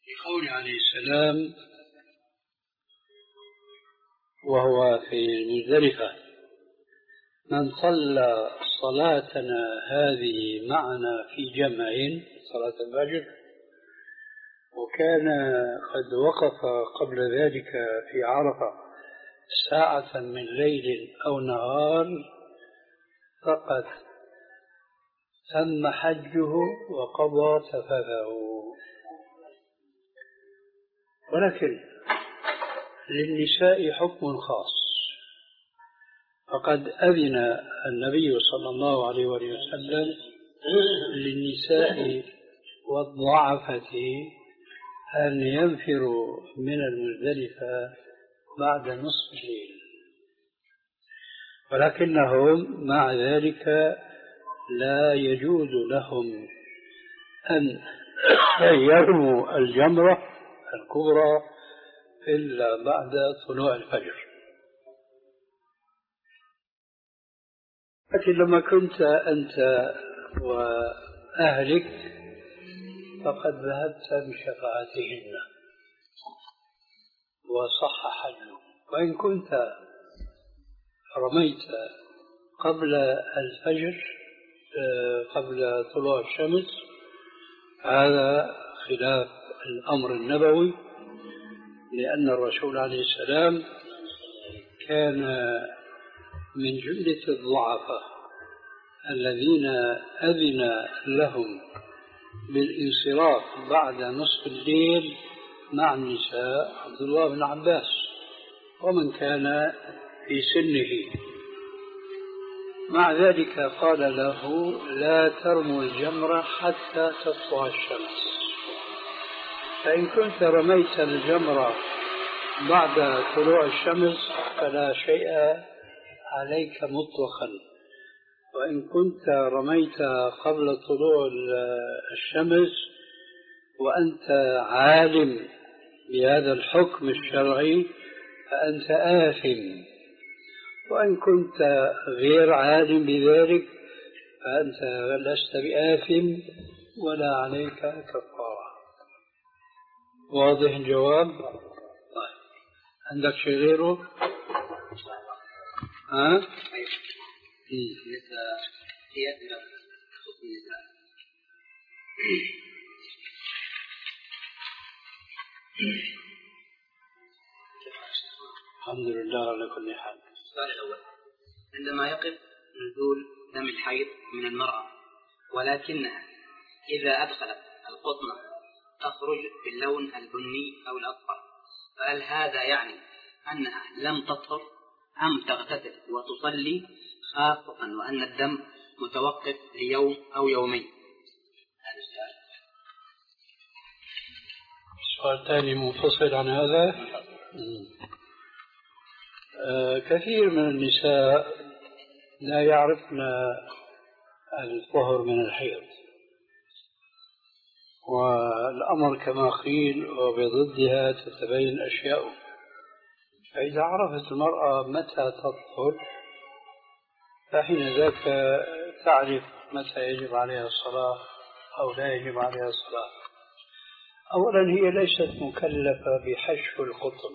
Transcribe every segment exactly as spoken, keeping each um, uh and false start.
بقول عليه السلام وهو في المزدلفة: من صلى صلاتنا هذه معنا في جمع، صلاة الفجر، وكان قد وقف قبل ذلك في عرفة ساعة من ليل أو نهار فقد تم حجه وقضى تفثه. ولكن للنساء حكم خاص، فقد أذن النبي صلى الله عليه وسلم للنساء والضعفة أن ينفروا من المزدلفة بعد نصف الليل، ولكنهم مع ذلك لا يجوز لهم أن يرموا الجمرة الكبرى إلا بعد طلوع الفجر. لكن لما كنت أنت وأهلك فقد ذهبت بشفاعتهن وصح حجك، وإن كنت رميت قبل الفجر قبل طلوع الشمس هذا خلاف الأمر النبوي، لأن الرسول عليه السلام كان من جملة الضعفاء الذين أذن لهم بالانصراف بعد نصف الليل مع النساء عبد الله بن عباس ومن كان في سنه. مع ذلك قال له: لا ترموا الجمرة حتى تطلع الشمس، فإن كنت رميت الجمرة بعد طلوع الشمس فلا شيء عليك مطلقا، وإن كنت رميت قبل طلوع الشمس وأنت عالم بهذا الحكم الشرعي فأنت آثم، وإن كنت غير عالم بذلك فأنت لست بآثم ولا عليك كفارة. واضح الجواب؟ طيب. عندك شيء غيره؟ ها؟ بالنسبة إلى خصوص النساء، الحمد لله على كل حال. السؤال الأول: عندما يقف نزول دم الحيض من المرأة ولكنها إذا أدخلت القطنة تخرج باللون البني أو الأصفر، فهل هذا يعني أنها لم تطهر أم تغتسل وتصلي، خاصة وأن الدم متوقف ليوم أو يومين؟ هذا السؤال. سؤال ثاني منفصل عن هذا. آه كثير من النساء لا يعرفن الطهر من الحيض، والأمر كما قيل وبضدها تتبين أشياء. فإذا عرفت المرأة متى تطهر فحين ذاك تعرف متى يجب عليها الصلاة أو لا يجب عليها الصلاة. أولا هي ليست مكلفة بحشو القطن،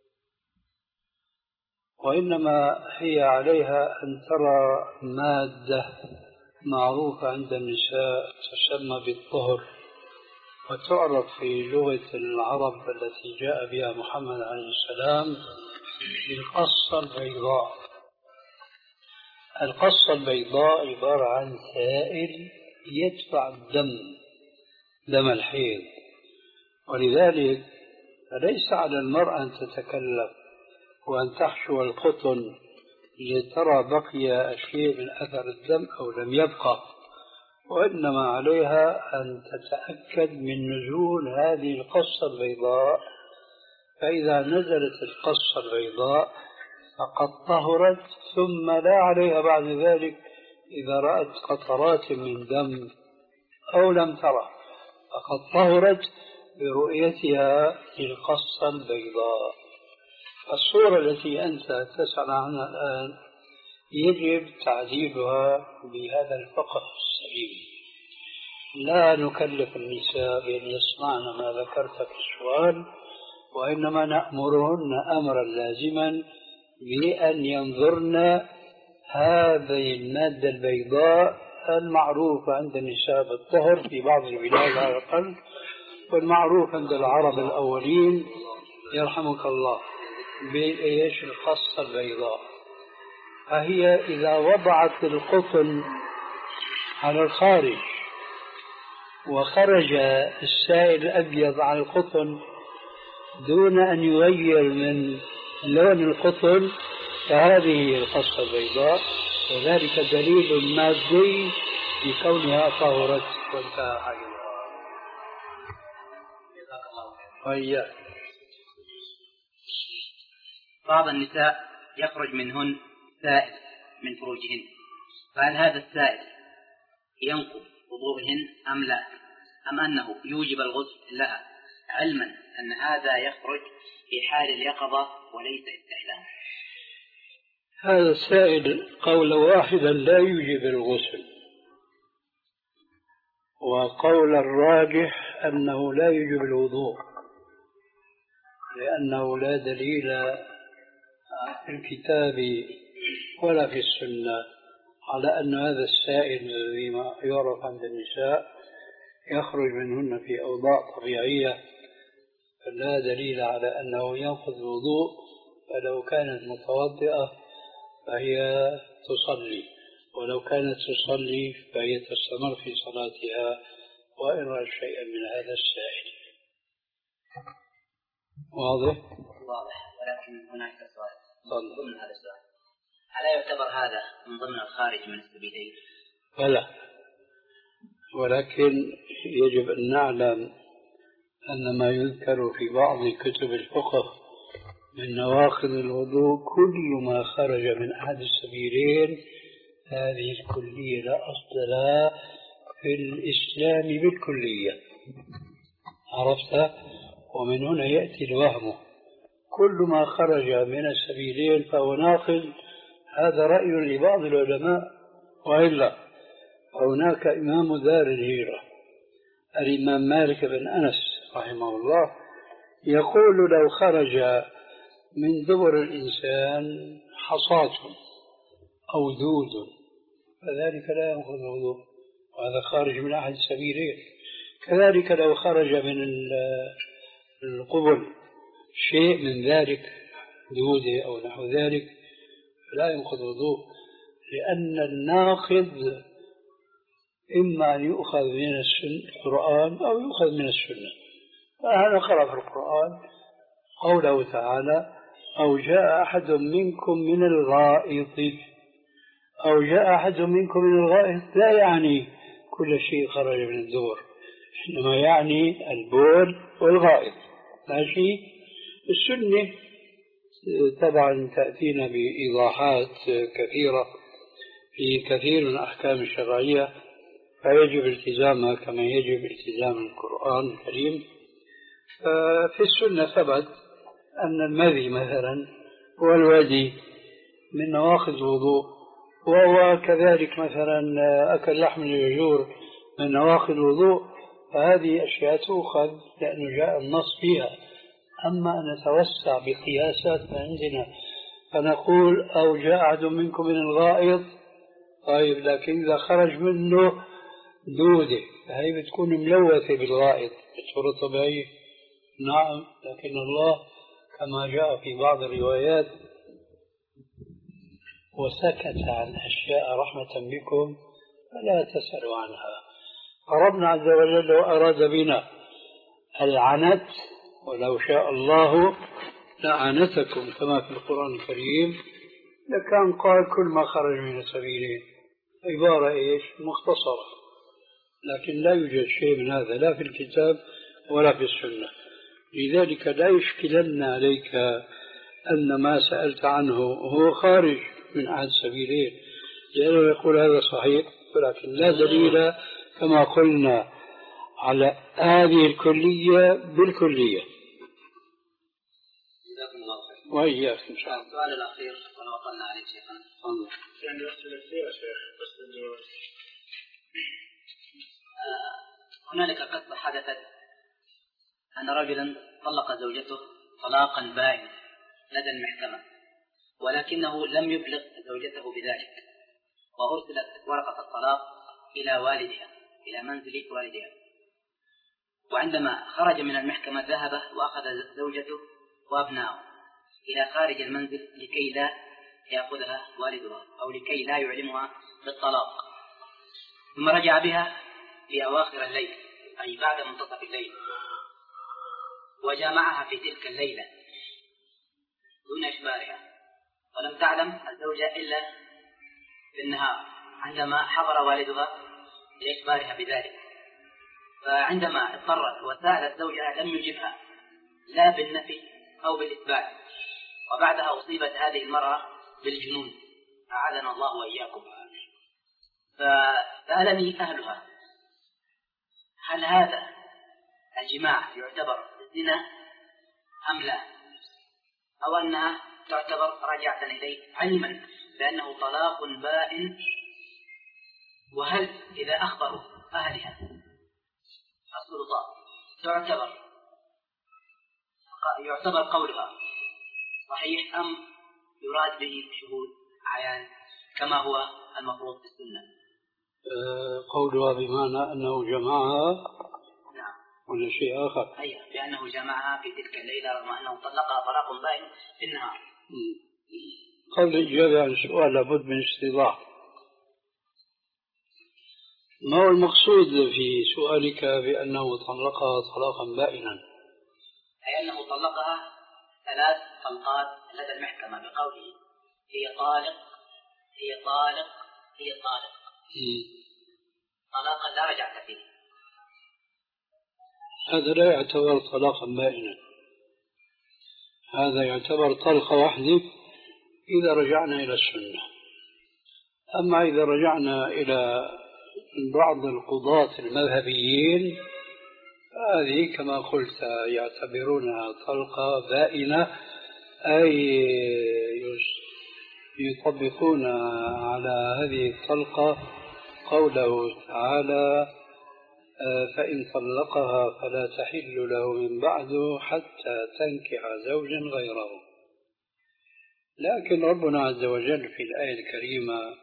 وإنما هي عليها أن ترى مادة معروفة عند النساء تسمى بالطهر، وتعرف في لغة العرب التي جاء بها محمد عليه السلام بالقصة البيضاء. القصة البيضاء عبارة عن سائل يدفع الدم، دم الحيض، ولذلك ليس على المرأة أن تتكلف وأن تحشو القطن لترى بقي شيء من أثر الدم أو لم يبقى، وإنما عليها أن تتأكد من نزول هذه القصة البيضاء، فإذا نزلت القصة البيضاء فقد طهرت، ثم لا عليها بعد ذلك إذا رأت قطرات من دم أو لم ترى، فقد طهرت برؤيتها للقصة البيضاء. الصورة التي أنت تسأل عنها الآن يجب تعديلها بهذا الفقه السليم، لا نكلف النساء بأن يصنعن ما ذكرت في السؤال، وإنما نأمرهن أمرا لازما بأن ينظرن هذه المادة البيضاء المعروفة عند النساء بالطهر في بعض البلاد على الأقل، والمعروف عند العرب الأولين يرحمك الله بإيش الخصة البيضاء. فهي إذا وضعت القطن على الخارج وخرج السائل الأبيض على القطن دون أن يغير من لون القطن، فهذه هي الخصة البيضاء، وذلك دليل مادي لكونها طهرت وانتهى حالها. وإياك. بعض النساء يخرج منهن سائل من فروجهن، فهل هذا السائل ينقض وضوءهن أم لا، أم أنه يوجب الغسل لها علما أن هذا يخرج في حال اليقظة وليس استحلام؟ هذا السائل قولا واحدا لا يوجب الغسل، وقول الراجح أنه لا يوجب الوضوء، لأنه لا دليل في الكتاب ولا في السنة على أن هذا السائل الذي يعرف عند النساء يخرج منهن في أوضاع طبيعية، فلا دليل على أنه ينقض الوضوء. فلو كانت متوضئة فهي تصلي، ولو كانت تصلي فهي تستمر في صلاتها وإن رأت شيئا من هذا السائل. واضح؟ واضح، ولكن هناك سؤال ضمن هذا السؤال: ألا يعتبر هذا من ضمن الخارج من السبيلين؟ بلى، ولكن يجب أن نعلم أن ما يذكر في بعض كتب الفقه من نواقض الوضوء كل ما خرج من أحد السبيلين، هذه الكلية لا أصل لها في الإسلام بالكلية. عرفت؟ ومن هنا يأتي الوهم، كل ما خرج من السبيلين فهو ناقض. هذا رأي لبعض العلماء، وإلا هناك إمام دار الهجرة الإمام مالك بن أنس رحمه الله يقول لو خرج من دبر الإنسان حصاة أو دود فذلك لا ينقض الوضوء، وهذا خارج من أحد السبيلين. كذلك لو خرج من القبل شيء من ذلك، دودة أو نحو ذلك، لا ينقض الوضوء، لأن الناقض إما أن يؤخذ من القرآن أو يؤخذ من السنة. فهذا قرأ في القرآن قوله تعالى: أو جاء أحد منكم من الغائط. أو جاء أحد منكم من الغائط لا يعني كل شيء خرج من الدور، إنما يعني البول والغائط. ماشي؟ السنة طبعا تأتينا بإيضاحات كثيرة في كثير من الأحكام الشرعية، فيجب التزامها كما يجب التزام القرآن الكريم. في السنة ثبت أن المذي مثلا والودي من نواقض الوضوء، وهو كذلك مثلا أكل لحم اليجور من نواقض الوضوء، فهذه أشياء تؤخذ لأنه جاء النص فيها. أما أن نتوسع بقياسات عندنا فنقول أو جاء أحد منكم من الغائط، طيب لكن إذا خرج منه دودة فهي بتكون ملوثة بالغائط بصورة طبيعية. نعم، لكن الله كما جاء في بعض الروايات: وسكت عن أشياء رحمة بكم فلا تسألوا عنها. ربنا عز وجل لو أراد بنا العنت ولو شاء الله لعنتكم كما في القرآن الكريم، لكان قال كل ما خرج من السبيلين، عبارة إيش مختصرة. لكن لا يوجد شيء من هذا لا في الكتاب ولا في السنة، لذلك لا يشكلن عليك أن ما سألت عنه هو خارج من أحد السبيلين، لأنه يقول هذا صحيح، ولكن لا دليل كما قلنا على هذه الكلية بالكلية. وإياك إن شاء الله. السؤال الأخير ولو أطلنا عليه شيخنا. يعني أسئلة كثيرة شيخ، بس إنه هنالك قصة حدثت أن رجلا طلق زوجته طلاقا بائنا لدى المحكمة، ولكنه لم يبلغ زوجته بذلك، وأرسلت ورقة الطلاق إلى والدها، إلى منزل والدها. وعندما خرج من المحكمة ذهب وأخذ زوجته وأبنائه إلى خارج المنزل لكي لا يأخذها والدها أو لكي لا يعلمها بالطلاق، ثم رجع بها في أواخر الليل أي بعد منتصف الليل، وجامعها في تلك الليلة دون إخبارها، ولم تعلم الزوجة إلا في النهار عندما حضر والدها لإخبارها بذلك. فعندما اضطرت وسألت زوجها لم يجبها لا بالنفي أو بالإثبات، وبعدها أصيبت هذه المرأة بالجنون أعاذنا الله وإياكم. فسألني أهلها هل هذا الجماع يعتبر زنا أم لا، أو أنها تعتبر راجعة إليه علما بأنه طلاق بائن، وهل إذا أخبروا أهلها السلطات تعتبر يعتبر قولها صحيح أم يراد به شهود عيان كما هو المفروض في السنة؟ قولها بمعنى أنه جمعها نعم ولا شيء آخر؟ أي بأنه جمعها في تلك الليلة رغم أنه طلقها طلاق بائن في النهار. قبل الإجابة عن السؤال لابد من استيضاح ما هو المقصود في سؤالك بأنه طلقها طلاقا بائنا؟ أي أنه طلقها ثلاث طلقات لدى المحكمة بقوله هي طالق هي طالق هي طالق طلاقا لا رجعت فيه. هذا لا يعتبر طلاقا بائنا، هذا يعتبر طلقة واحدة إذا رجعنا إلى السنة. أما إذا رجعنا إلى بعض القضاة المذهبيين هذه كما قلت يعتبرونها طلقة بائنة، أي يطبقون على هذه الطلقة قوله تعالى فإن طلقها فلا تحل له من بعده حتى تنكح زوجا غيره. لكن ربنا عز وجل في الآية الكريمة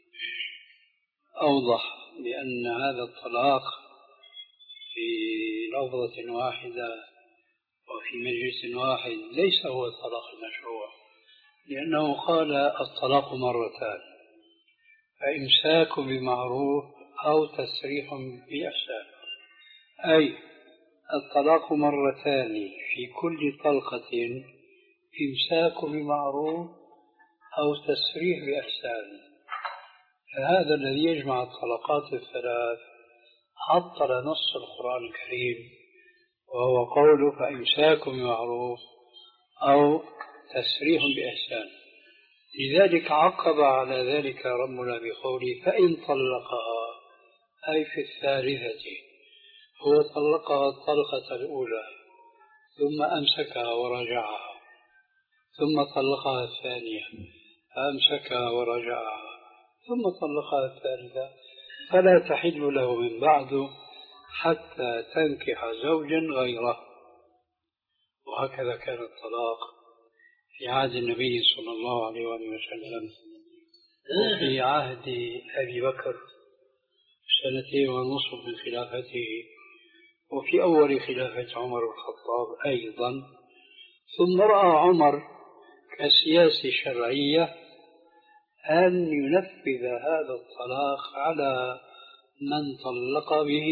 أوضح بأن هذا الطلاق في لفظة واحدة وفي مجلس واحد ليس هو الطلاق المشروع، لأنه قال الطلاق مرتان، فإمساك بمعروف أو تسريح بإحسان، أي الطلاق مرتان في كل طلقة إمساك بمعروف أو تسريح بإحسان. فهذا الذي يجمع الطلقات الثلاث عطل نص القرآن الكريم، وهو قوله فإمساك بمعروف أو تسريح بإحسان. لذلك عقب على ذلك ربنا بقوله فإن طلقها، أي في الثالثة، هو طلقها الطلقة الأولى ثم أمسكها ورجعها، ثم طلقها الثانية فأمسكها ورجعها، ثم طلقها الثالثة، فلا تحل له من بعد حتى تنكح زوجا غيره. وهكذا كان الطلاق في عهد النبي صلى الله عليه وسلم، وفي عهد أبي بكر سنتين ونصف من خلافته، وفي أول خلافة عمر الخطاب أيضا. ثم رأى عمر كسياسة شرعية أن ينفذ هذا الطلاق على من طلق به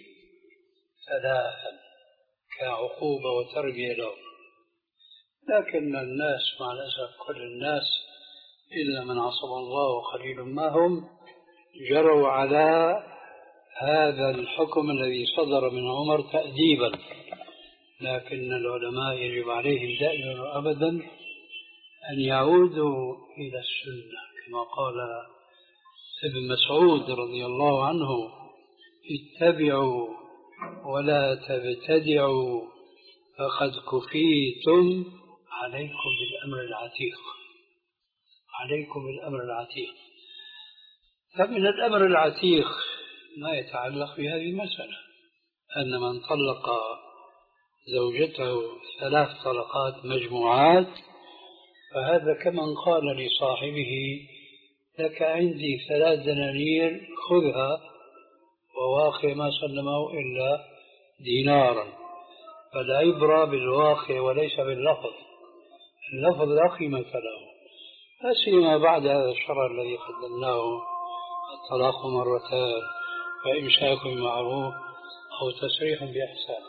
ثلاثا كعقوبة وتربية له. لكن الناس مع الأسف كل الناس إلا من عصم الله وقليل ما هم جروا على هذا الحكم الذي صدر من عمر تأديبا. لكن العلماء يجب عليهم دائما وأبدا أن يعودوا إلى السنة كما قال ابن مسعود رضي الله عنه اتبعوا ولا تبتدعوا فقد كفيتم عليكم بالأمر العتيق. عليكم بالأمر العتيق. فمن الأمر العتيق ما يتعلق بهذه المسألة، أن من طلق زوجته ثلاث طلقات مجموعات فهذا كمن قال لصاحبه لك عندي ثلاث دنانير خذها، وواقع ما سلمه إلا دينارا. فالعبرة بالواقع وليس باللفظ، اللفظ لا قيمة له، لا سيما بعد هذا الشرع الذي قدمناه الطلاق مرتان فإمساك بمعروف أو تسريح بإحسان.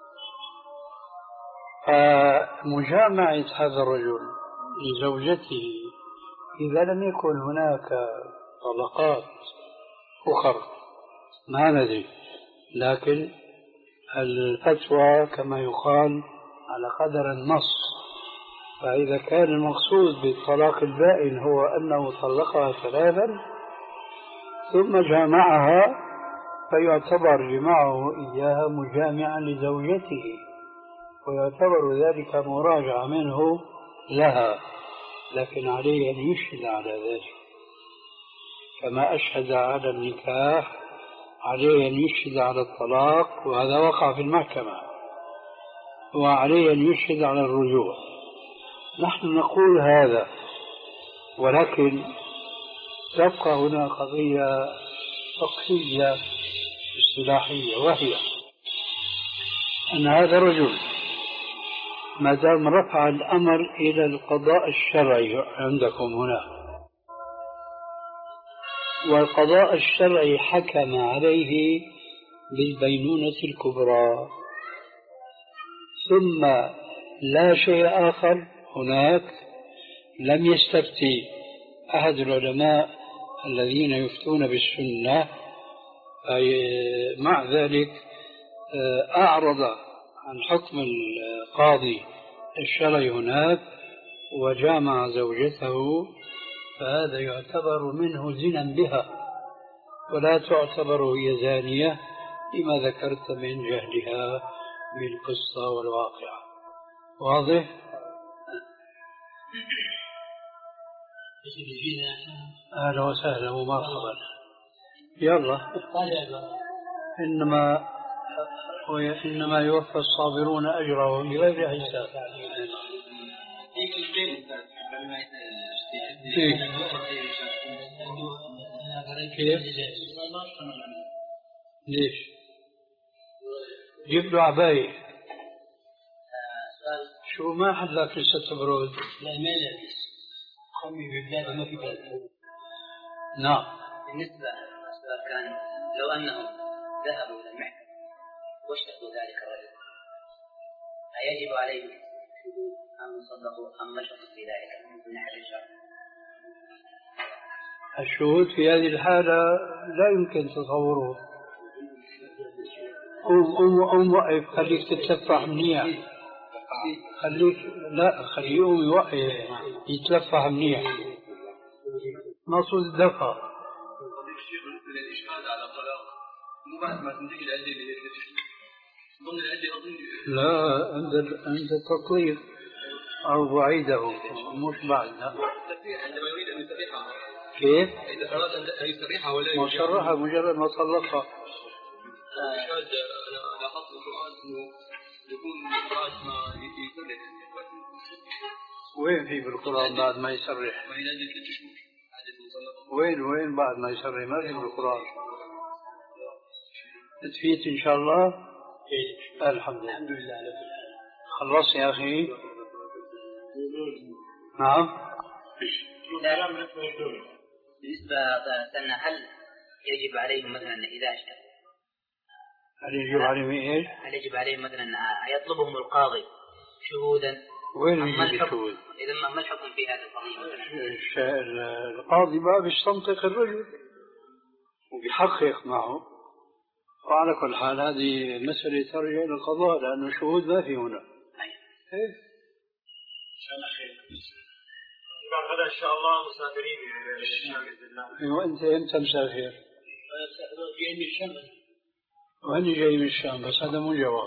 فمجامعة هذا الرجل لزوجته إذا لم يكن هناك طلقات أخرى ما ندري، لكن الفتوى كما يقال على قدر النص. فإذا كان المقصود بالطلاق البائن هو أنه طلقها ثلاثا ثم جامعها فيعتبر جماعه إياها مجامعا لزوجته، ويعتبر ذلك مراجعة منه لها، لكن عليه أن يشهد على ذلك كما أشهد على النكاح، عليه أن يشهد على الطلاق وهذا وقع في المحكمة، وعليه أن يشهد على الرجوع. نحن نقول هذا، ولكن تبقى هنا قضية فقهية اصطلاحية، وهي أن هذا الرجل ما دام رفع الأمر إلى القضاء الشرعي عندكم هنا، والقضاء الشرعي حكم عليه بالبينونة الكبرى، ثم لا شيء آخر هناك، لم يستفتي أحد العلماء الذين يفتون بالسنة، أي مع ذلك أعرض عن حكم القاضي الشرعي هناك وجامع زوجته، فهذا يعتبر منه زنا بها ولا تعتبر هي زانية لما ذكرت من جهلها بالقصة والواقع. واضح؟ أهلا وسهلا ومرحبا. يلا. إنما إنما يوفى الصابرون أجرهم بغير حساب. كيف؟ ليش؟ جيب له عباية. شو ما حد لك لسه تبرد؟ لا ما لابس. قومي ببلاد ما في بلد. نعم. بالنسبة للأسباب كان لو أنهم ذهبوا إلى المحكمة واشتكوا ذلك الرجل أيجب عليهم أم صدقوا أم نشطوا في ذلك من ناحية الشرع؟ الشهود في هذه الحالة لا يمكن تصوره. قوم قوم قوم وقف، خليك تتلفح منيح، خليك لا خليه يقوم يوقف يتلفح منيح، مقصود الدفع. الإشهاد على طلاق مو بعد ما تنتهي العدة اللي هي ضمن العدة أظن. لا عند عند التطليق أو بعيده مش بعد. عندما يريد أن يسرحها. كيف؟ إذا أراد أن يسرحها ولا مصرحة مجرد ما طلقها. الإشهاد أنا لاحظت في القرآن إنه يكون بعد ما يسرح. وين في بالقرآن بعد ما يسرح؟ ما ينادي ثلاث شهور. وين وين بعد ما يسرح؟ ما في بالقرآن. تفيت إن شاء الله. الحمد لله. الحمد لله. خلص يا أخي. نعم. بالنسبة لنا هل يجب عليهم مثلا إذا اشتكوا؟ هل يجب عليهم إيش؟ هل يجب عليهم مثلا يطلبهم القاضي شهودا؟ وين يجب الشهود؟ إذا ما الحكم في هذا القضية؟ القاضي ما بيستنطق الرجل وبيحقق معه، وعلى كل حال هذه مسألة ترجع إلى القضاء لأنه الشهود ما في هنا. إيه؟ إن خير. بعد غدا إن شاء الله مسافرين للشام بإذن الله. أيوة أنت إمتى مسافر؟ جاي من الشام. وأنا جاي من الشام بس هذا مو جواب.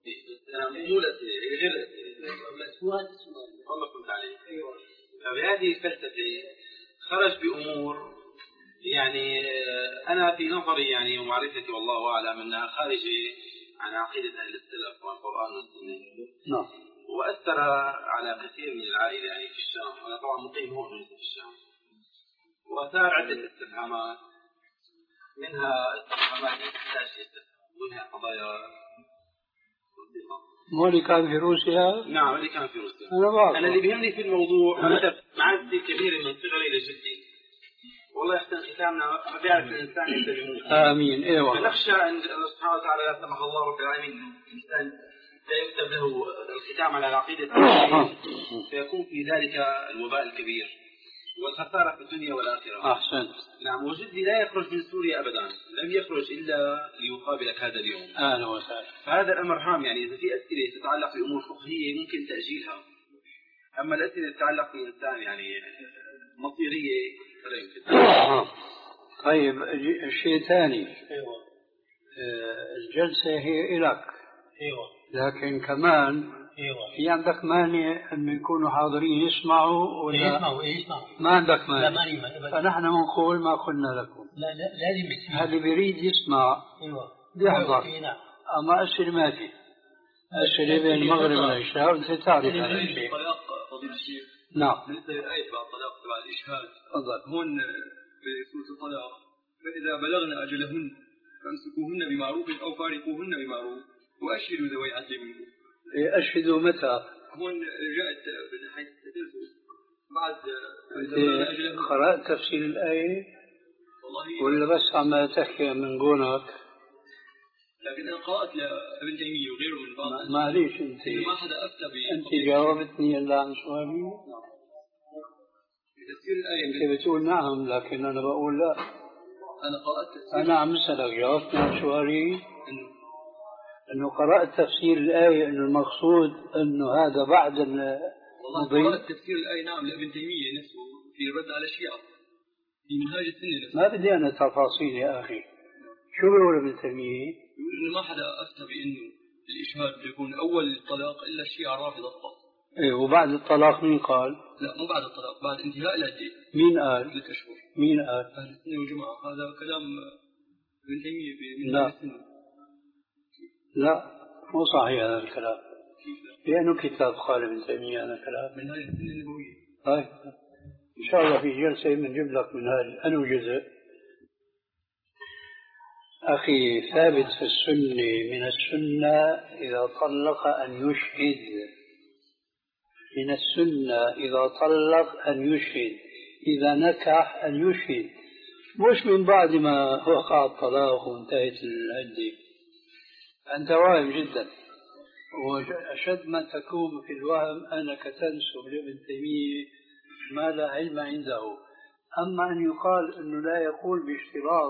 فبهذه الفلسفة خرج بأمور يعني أنا في نظري يعني ومعرفتي والله أعلم أنها خارجة عن عقيدة أهل السلف والقرآن والسنة. نعم. وأثر على كثير من العائلة يعني في الشام، وأنا طبعا مقيم هون في الشام. وأثار عدة استفهامات، منها استفهامات تحتاج استفهام، منها قضايا. مو اللي كان في روسيا؟ نعم اللي كان في روسيا. أنا بعرف. أنا اللي بيهمني في الموضوع معرفتي كبيرة من صغري لجدي. والله يحسن ختامنا، ما بيعرف الإنسان إذا بيموت. آمين. إيوه. فنخشى أن الله سبحانه وتعالى لا سمح الله رب العالمين الإنسان لا يكتب له الختام على العقيدة فيكون في ذلك الوباء الكبير والخسارة في الدنيا والآخرة. أحسنت. نعم. وجدي لا يخرج من سوريا أبدا، لم يخرج إلا ليقابلك هذا اليوم. أهلا وسهلا. فهذا الأمر هام، يعني إذا في أسئلة تتعلق بأمور فقهية ممكن تأجيلها، أما الأسئلة تتعلق بإنسان يعني مصيرية فلا يمكن. طيب الشيء ثاني. أيوة. الجلسة هي إلك. أيوة. لكن كمان أيوة. في عندك مانع أن يكونوا حاضرين يسمعوا ولا يسمعوا يسمعوا؟ ما عندك مانع. لا ماني ماني. فنحن بنقول ما قلنا لكم. لا لا لازم يسمع. اللي بيريد يسمع. أيوة. بيحضر. نعم. أما أسئلة ما في. أسئلة بين المغرب والعشاء وأنت تعرف هذا الشيء. الطلاق فضيلة الشيخ. نعم. بالنسبة للآية بعد الطلاق تبع الإشهاد. تفضل. هون بسورة الطلاق فإذا بلغن أجلهن فامسكوهن بمعروف أو فارقوهن بمعروف وأشهدوا ذوي عدل منكم. أشهدوا متى؟ هون جاءت من حيث التسلسل بعد قرأت تفسير الآية ولا بس عم تحكي من قونك؟ لكن أنا قرأت لابن تيمية وغيره من بعض. معليش أنت ما حدا أفتى ب أنت جاوبتني إلا عن سؤالي. تفسير الآية أنت بتقول نعم لكن أنا بقول لا. أنا قرأت تفسير. أنا عم أسألك جاوبتني عن سؤالي. أنه قرأت تفسير الآية أنه المقصود أنه هذا بعد ال. والله قرأت تفسير الآية نعم لابن تيمية نفسه في الرد على الشيعة في منهاج السنة نفسه. ما بدي أنا تفاصيل يا أخي. شو بيقول ابن تيمية؟ يقول إنه ما حدا أفتى بأنه الإشهاد بيكون أول الطلاق إلا الشيعة الرافضة فقط. إيه وبعد الطلاق مين قال؟ لا مو بعد الطلاق، بعد انتهاء العدة. مين قال؟ ثلاث أشهر. مين قال؟ أهل السنة والجماعة. هذا كلام ابن تيمية في لا. السنة. لا مو صحيح هذا الكلام. لأنه كتاب قال ابن تيمية هذا الكلام. من هذه السنة النبوية. طيب إن شاء الله في جلسة بنجيب لك من هذا أنو جزء. أخي ثابت في السنة من السنة إذا طلق أن يشهد. من السنة إذا طلق أن يشهد، إذا نكح أن يشهد، مش من بعد ما وقع الطلاق وانتهت العدة. أنت واهم جدا، وأشد ما تكون في الوهم أنك تنسب لابن تيمية ما لا علم عنده. أما أن يقال أنه لا يقول باشتراط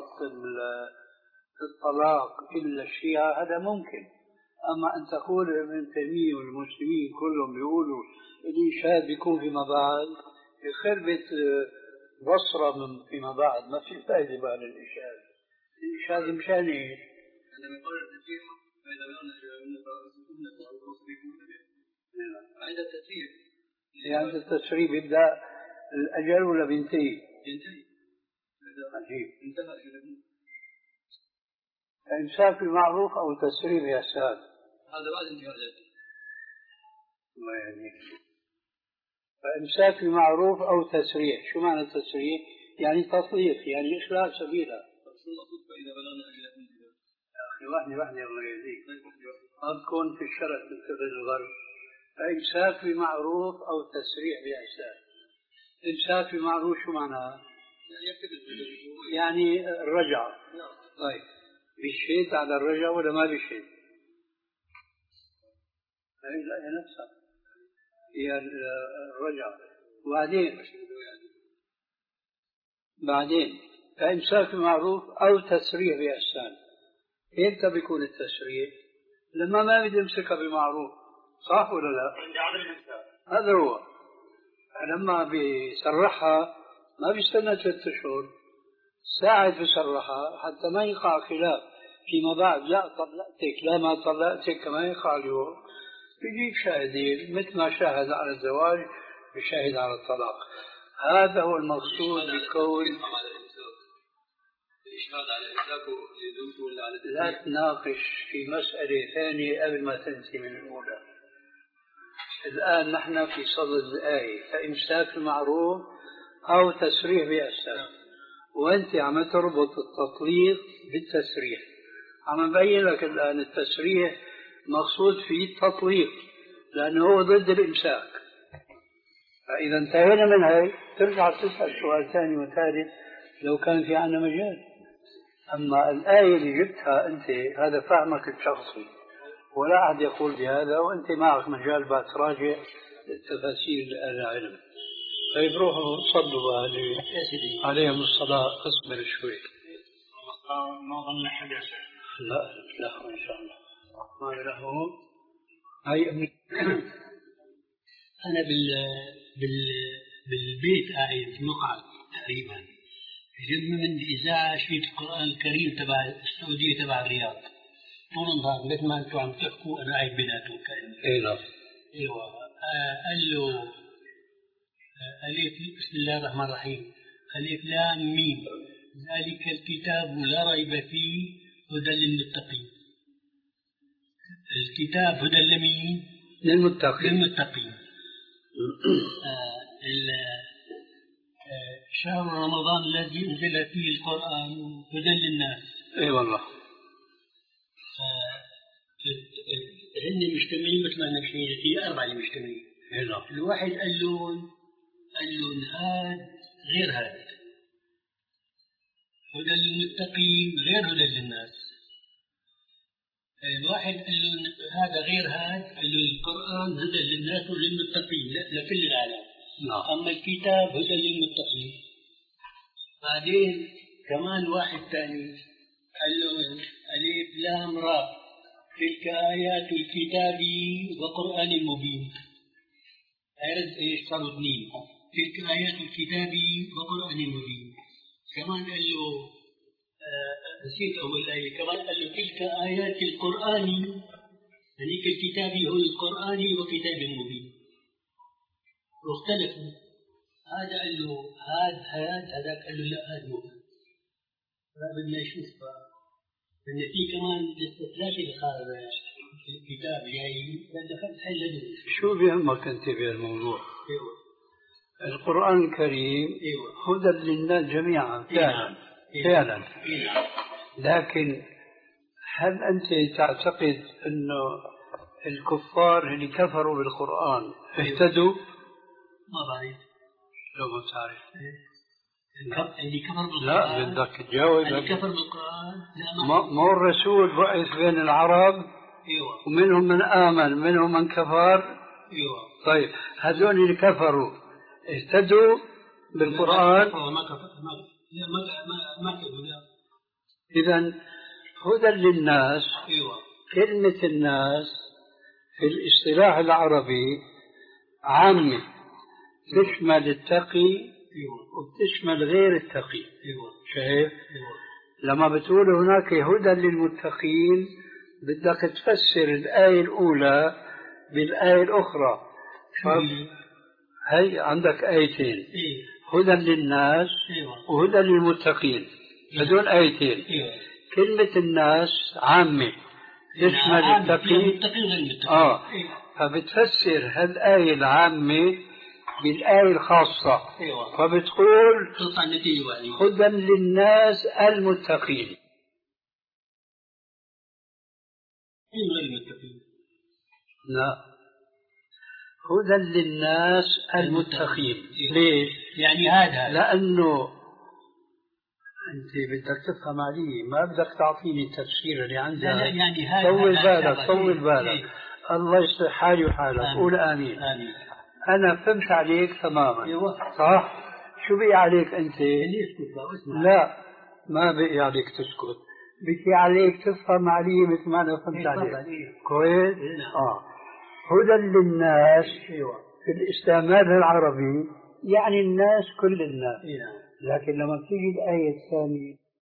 الطلاق إلا الشيعة هذا ممكن. أما أن تقول ابن تيمية والمسلمين كلهم بيقولوا الإشهاد بيكون فيما بعد، يخربت بصرة من فيما بعد، ما في فائدة بعد الإشهاد. الإشهاد مشان إيش؟ عندما يقرر التسريح فإذا بلغنا أجلهن فأمسكوهن بمعروف عند التسريح. عند التسريح يبدأ الأجل ولا بينتهي؟ ينتهي. عجيب. انتهى أجلهن. إمساك بالمعروف أو تسريح بإحسان. هذا بعد انتهاء العدة. الله يهديك. فإمساك بمعروف أو تسريح، شو معنى التسريح؟ يعني تطليق، يعني إخلاء سبيلها. شو المقصود فإذا بلغنا أجلهن؟ يا أخي واحدة واحدة الله يهديك. قد تكون في الشرق تتخذ الغرب. فإمساك بمعروف أو تسريح بإحسان. إمساك بمعروف شو معناها؟ يعني الرجعة. طيب بيشهد على الرجعة ولا ما بيشهد؟ هي لا هي نفسها هي الرجعة. وبعدين بعدين فإمساك بمعروف أو تسريح بإحسان. إمتى بيكون التسريح؟ لما ما بده يمسكها بمعروف، صح ولا لا؟ هذا هو. لما بيسرحها ما بيستنى ثلاثة أشهر، ساعد بيسرحها حتى ما يقع خلاف فيما بعد. لا طلقتك، لا ما طلقتك، كما يقع اليوم بيجيب شاهدين مثل ما شاهد على الزواج بشاهد على الطلاق. هذا هو المقصود بكون الإشهاد على إمساكه الأنثى ولا على التثنية؟ لا تناقش في مسألة ثانية قبل ما تنتهي من الأولى. الآن نحن في صدد الآية، فإمساك المعروف أو تسريح بإحسان، وأنت عم تربط التطليق بالتسريح. عم نبين لك الآن التسريح مقصود فيه التطليق لأنه هو ضد الإمساك. فإذا انتهينا من هاي ترجع تسأل سؤال ثاني وثالث لو كان في عنا مجال. أما الآية اللي جبتها أنت هذا فهمك الشخصي، ولا أحد يقول بهذا، وأنت معك مجال بعد تراجع التفاسير العلم. طيب روحوا صلوا عليهم الصلاة. اصبر شوي. ما ظن حد يسأل. لا لا إن شاء الله. ما له هاي أنا بال بال بالبيت قاعد في مقعد تقريبا جنب من إذاعة شريط القرآن الكريم تبع السعودية تبع الرياض. طول النهار مثل ما أنتم عم تحكوا أنا قاعد بيناتهم كأني. أيوة. أيوة. آه قال له آه ألف بسم الله الرحمن الرحيم ألف لام ميم ذلك الكتاب لا ريب فيه هدى للمتقين. الكتاب هدى لمين؟ للمتقين. للمتقين. آه شهر رمضان الذي أنزل فيه القرآن هدى للناس. اي والله. هن مجتمعين مثل ما مجتمعين، في أربعة مجتمعين. الواحد قال له قال له هذا غير هذا، هدى للمتقين غير هدى للناس. الواحد قال له هذا غير هذا، قال له القرآن هدى للناس وللمتقين لكل العالم. نعم. أما الكتاب هدى للمتقين. بعدين كمان واحد ثاني قال له ألف لام را تلك آيات الكتاب وقرآن مبين. أرد إيش صاروا اثنين، تلك آيات الكتاب وقرآن مبين. كمان قال له آه نسيت أول آية، كمان قال له تلك آيات القرآن، هذيك الكتاب هو القرآن وكتاب مبين. واختلفوا، هذا قال له هذا هذا هذا قال له لا هذا مو هذا. فبدنا نشوف ان في كمان لسه ثلاثه خارج الكتاب جاي دخلت حل. شو بيهمك انت بهالموضوع؟ ايوه القرآن الكريم ايوه هدى للناس جميعا فعلا. إيه. فعلا إيه. لكن هل انت تعتقد انه الكفار اللي كفروا بالقرآن اهتدوا؟ ما بعرف. لو ما تعرف اللي كفر بالقرآن لا بدك تجاوب. اللي كفر بالقرآن لا ما مو الرسول بعث بين العرب. ايوه ومنهم من آمن منهم من كفر. ايوه طيب هذول اللي كفروا اهتدوا بالقرآن؟ ما كفر ما ما ما كفروا لا. إذا هدى للناس. ايوه كلمة الناس في الاصطلاح العربي عامة، تشمل التقي وبتشمل غير التقي. شايف؟ لما بتقول هناك هدى للمتقين بدك تفسر الآية الأولى بالآية الأخرى. هي عندك آيتين، هدى للناس وهدى للمتقين، هذول آيتين. كلمة الناس عامة تشمل التقي. آه فبتفسر هالآية العامة بالآية الخاصة. أيوة. فبتقول هدى للناس المتقين. لا هدى للناس المتقين. ليش؟ يعني هذا لأنه أنت بدك تفهم علي، ما بدك تعطيني التفسير اللي عندك. يعني هذا طول بالك طول بالك. إيه؟ الله يصلح حالي وحالك. قول آمين. آمين. أنا فهمت عليك تماما. أيوة. صح؟ شو بقي عليك أنت؟ اسمع. لا ما بقي عليك تسكت، بقي عليك تفهم علي مثل ما أنا فهمت عليك. كويس؟ آه هدى للناس. أيوة. في الاستعمال العربي يعني الناس كل الناس. أيوة. لكن لما بتيجي الآية الثانية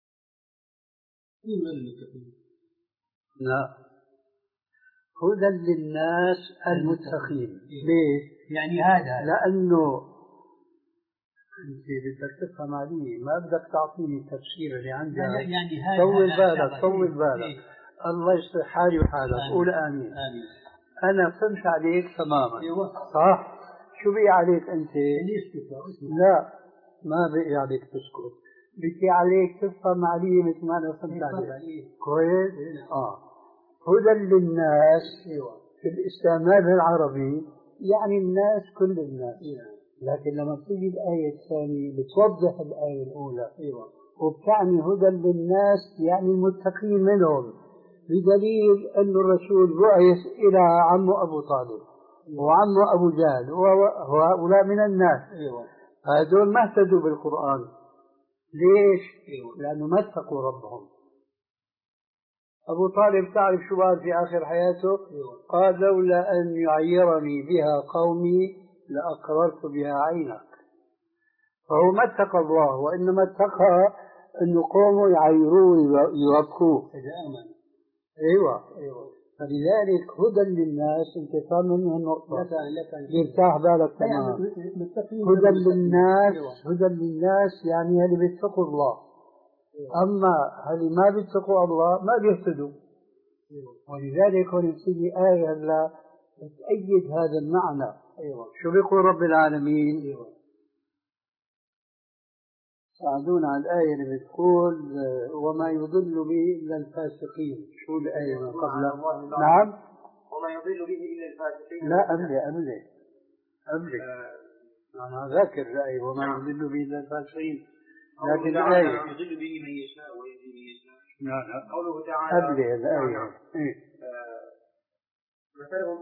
لا هدى للناس المتقين. ليش؟ يعني هذا لأنه أنت بدك تفهم علي، ما بدك تعطيني التفسير اللي عندك. يعني طول بالك طول بالك. إيه؟ الله يصلح حالي وحالك. قول آمين. آمين. أنا فهمت عليك تماما. صح؟ شو بقي عليك أنت؟ لا ما بقي عليك تسكت، بقي عليك تفهم علي مثل ما أنا فهمت عليك. كويس؟ آه. هدى للناس في الاستعمال العربي يعني الناس كل الناس. لكن لما تيجي الآية الثانية بتوضح الآية الأولى وبتعني هدى للناس يعني المتقين منهم، بدليل أن الرسول بعث إلى عمه أبو طالب وعمه أبو جهل وهؤلاء من الناس. هذول ما اهتدوا بالقرآن. ليش؟ لأنه ما اتقوا ربهم. أبو طالب تعرف شو قال في آخر حياته؟ قال لولا أن يعيرني بها قومي لأقررت بها عينك. فهو ما اتقى الله، وإنما اتقى أن قومه يعيروه يوبخوه. أيوة. فلذلك هدى للناس، انت فاهم منه النقطة، يرتاح بالك تمام. هدى للناس، هدى للناس يعني اللي بيتقوا الله. أما اللي ما بيتقوا الله ما بيهتدوا. ولذلك هون تيجي آية هلا تأيد هذا المعنى. شو بيقول رب العالمين؟ ساعدونا على الآية اللي بتقول وما يضل به إلا الفاسقين. شو الآية من قبلها؟ نعم. وما يضل به إلا الفاسقين. لا أبلي أبلي أبلي أنا ذاكر الآية وما يضل به إلا الفاسقين، لكن الآية يضل به من يشاء ويهدي من يشاء. لا قوله تعالى أبلي الآية. مثلهم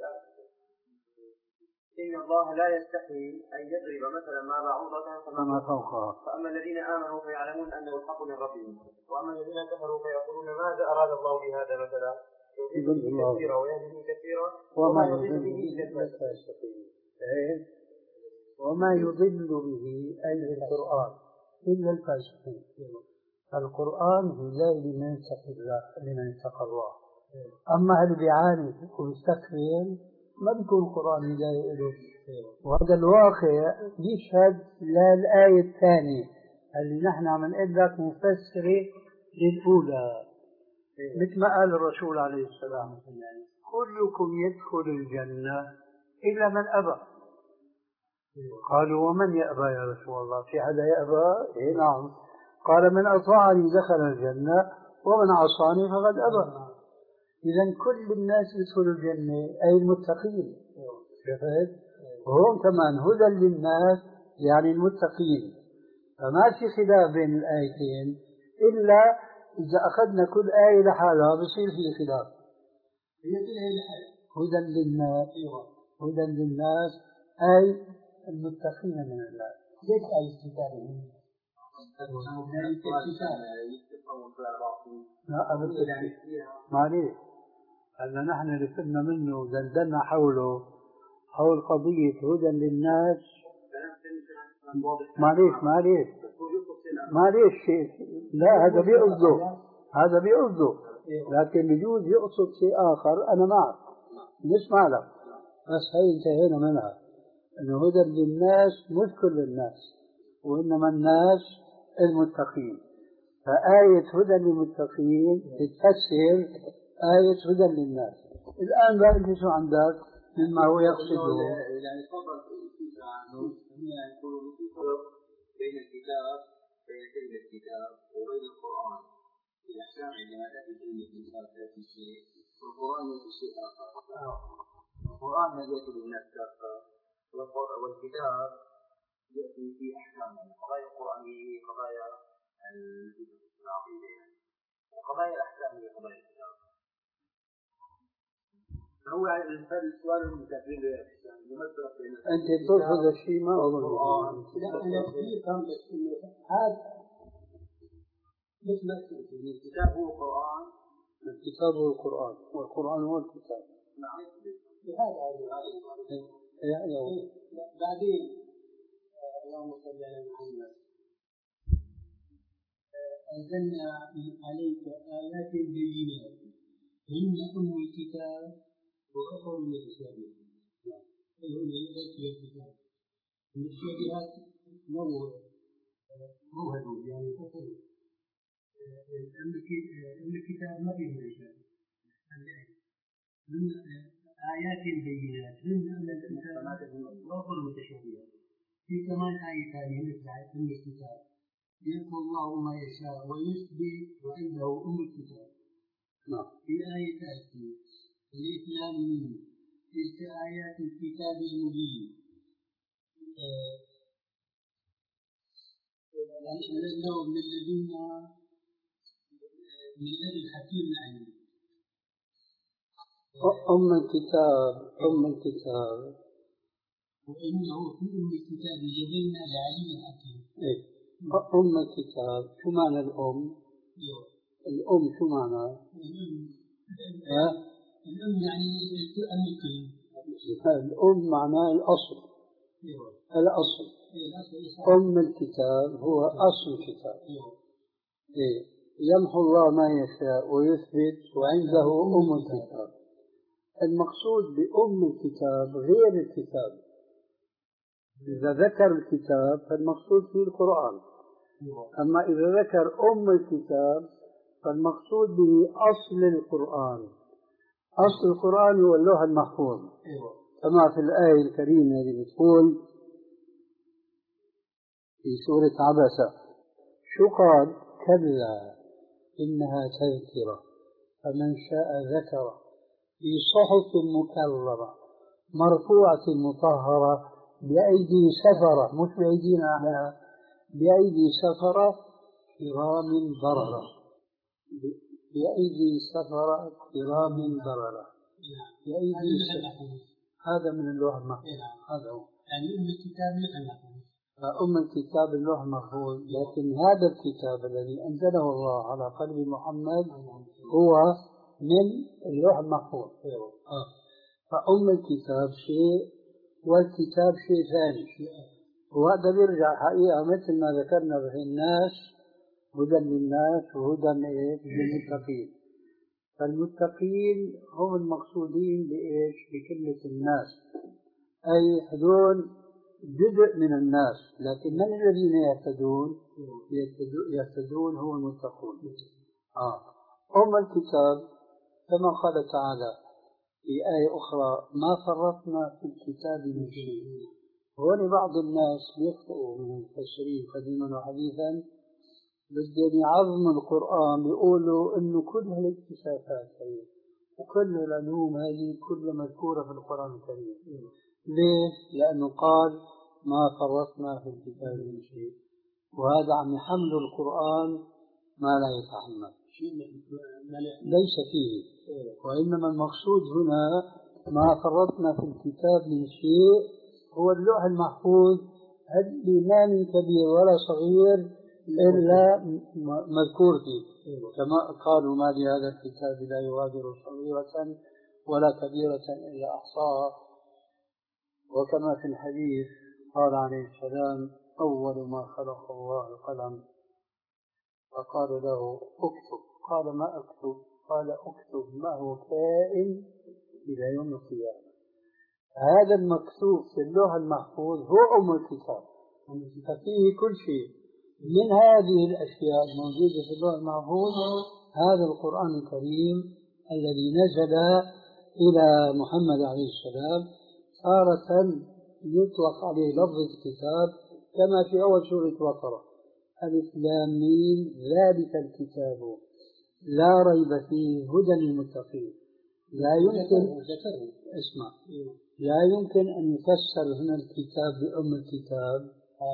إن الله لا يستحي أن يضرب مثلا ما بعوضة فما فوقها، فأما الذين آمنوا فيعلمون أنه الحق من ربهم، وأما الذين كفروا فيقولون ماذا أراد الله بهذا مثلا يضل به كثيرا ويهدي كثيرا وما يضل به إلا الفاسقين. وما يضل به أي القرآن إلا الفاسقين. القرآن هداية لمن اتقى الله لمن اتقى الله. أما اللي بيعاني ويستكبر ما بيكون القرآن هداية له. وهذا الواقع يشهد للآية الثانية اللي نحن عم نقول لك مفسرة للأولى، مثل ما قال الرسول عليه السلام كلكم يدخل الجنة إلا من أبى. قالوا ومن يأبى يا رسول الله؟ في حدا يأبى؟ إيه نعم. قال من أطاعني دخل الجنة ومن عصاني فقد أبى. إذن كل الناس يدخلوا الجنة أي المتقين. شفت؟ وهون كمان هدى للناس يعني المتقين. فما في خلاف بين الآيتين، إلا إذا أخذنا كل آية لحالها بصير في خلاف. هدى للناس هدى للناس أي المتقين من الله. ليش أي الكتاب؟ لا أبدا معليش. هلا نحن اللي فهمنا منه ودندنا حوله حول قضية هدى للناس. معليش معليش معليش لا هذا بيقصده هذا بيقصده لكن بيجوز يقصد شيء آخر. أنا معك نسمع لك، بس هي انتهينا منها. إنه هدى للناس مش كل الناس، وإنما الناس المتقين. فآية هدى للمتقين تتفسر آية هدى للناس. الآن بقى شو عندك مما هو يقصده؟ يعني فضل عنه يقول في فرق بين الكتاب بين كلمة الكتاب وبين القرآن. الأحكام عندما تأتي كلمة الكتاب تأتي شيء والقرآن يأتي شيء آخر. القرآن يأتي للناس كافة والكتاب يأتي في أحكام قضايا القرآنية قضايا العقيدة وقضايا الأحكام هي قضايا الكتاب. فهو هذا السؤال المتكرر أنت ترفض الشيء ما أظن. هذا مثل الكتاب هو القرآن. الكتاب هو القرآن والقرآن هو الكتاب. نعم. بعدين اللهم صل على محمد أنزلنا عليك آيات بينات هن أم الكتاب وأخر المتشابهات. المتشابهات مو مو هدول يعني فصل الكتاب ما فيه رجال من آيات بينات من أن الكتاب واضح متشابهة. في كمان آية ثانية مثل أم الكتاب يمحو الله ما يشاء ويثبت وعنده أم الكتاب. في آية تأتي الإسلام تلك آيات الكتاب المبين لأنه من الذين من الذي الحكيم عليم. أم الكتاب أم الكتاب وإنه في أم الكتاب لدينا لعلي حكيم. إيه أم الكتاب شو معنى الأم؟ الأم شو معنى؟ الأم الأم يعني الأم الأم معناه الأصل. الأصل أم الكتاب هو أصل الكتاب. إيه يمحو الله ما يشاء ويثبت وعنده أم الكتاب. المقصود بأم الكتاب غير الكتاب. إذا ذكر الكتاب فالمقصود فيه القرآن، أما إذا ذكر أم الكتاب فالمقصود به أصل القرآن. أصل القرآن هو اللوح المحفوظ كما في الآية الكريمة اللي بتقول في سورة عبسة شو قال؟ كلا إنها تذكرة فمن شاء ذكره في صحف مكرمة مرفوعة مطهرة بأيدي سفرة، مش بأيدينا احنا، بأيدي سفرة كرام بررة، بأيدي سفرة كرام بررة، بأيدي سفرة. هذا من اللوح المحفوظ. هذا هو يعني أم الكتاب اللوح المحفوظ. أم الكتاب اللوح المحفوظ، لكن هذا الكتاب الذي أنزله الله على قلب محمد هو من اللوح المحفوظ. آه. فأم الكتاب شيء والكتاب شيء ثاني. وهذا بيرجع حقيقة مثل ما ذكرنا به الناس هدى للناس وهدى للمتقين. فالمتقين هم المقصودين بإيش؟ بكلمة الناس، أي هذول جزء من الناس، لكن من الذين يهتدون؟ يهتدون هم المتقون. آه. أم الكتاب كما قال تعالى في آية أخرى ما فرطنا في الكتاب من شيء. هون بعض الناس يخطئوا من المفسرين قديما وحديثا بدهم يعظموا القرآن بيقولوا إنه كل هالاكتشافات هي وكل العلوم هذه كلها مذكورة في القرآن الكريم. ليش؟ لأنه قال ما فرطنا في الكتاب من شيء، وهذا عم يحمل القرآن ما لا يتحمل، ليس فيه. وإنما المقصود هنا ما فرطنا في الكتاب من شيء هو اللوح المحفوظ الذي ما من كبير ولا صغير إلا مذكور فيه، كما قالوا ما لهذا الكتاب لا يغادر صغيرة ولا كبيرة إلا أحصاها. وكما في الحديث قال عليه السلام أول ما خلق الله القلم فقال له اكتب، قال ما اكتب؟ قال اكتب ما هو كائن إلى يوم القيامة. هذا المكتوب في اللوح المحفوظ هو أم الكتاب، ففيه كل شيء من هذه الأشياء الموجودة في اللوح المحفوظ هذا القرآن الكريم الذي نزل إلى محمد عليه السلام. تارة يطلق عليه لفظ الكتاب كما في أول سورة البقرة ألف لام ميم ذلك الكتاب لا ريب فيه هدى للمتقين. لا يمكن اسمع لا يمكن أن يفسر هنا الكتاب بأم الكتاب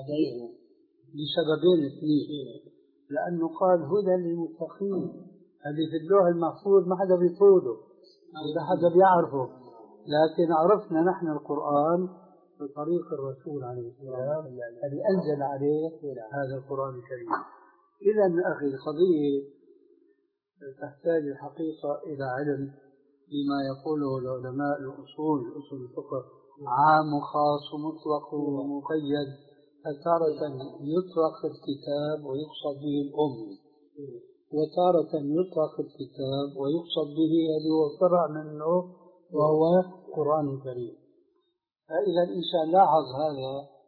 لسببين اثنين. لأنه قال هدى للمتقين، هذه في اللوح المحفوظ ما حدا بيطوله ولا حدا بيعرفه، لكن عرفنا نحن القرآن بطريق الرسول عليه السلام الذي أنزل عليه هذا القرآن الكريم. إذا أخي القضية تحتاج الحقيقة إلى علم بما يقوله العلماء الأصول أصول الفقه عام وخاص ومطلق ومقيد. فتارة يطلق الكتاب ويقصد به الأم، وتارة يطلق الكتاب ويقصد به الذي هو فرع منه وهو القرآن الكريم. فإذا الإنسان لاحظ هذا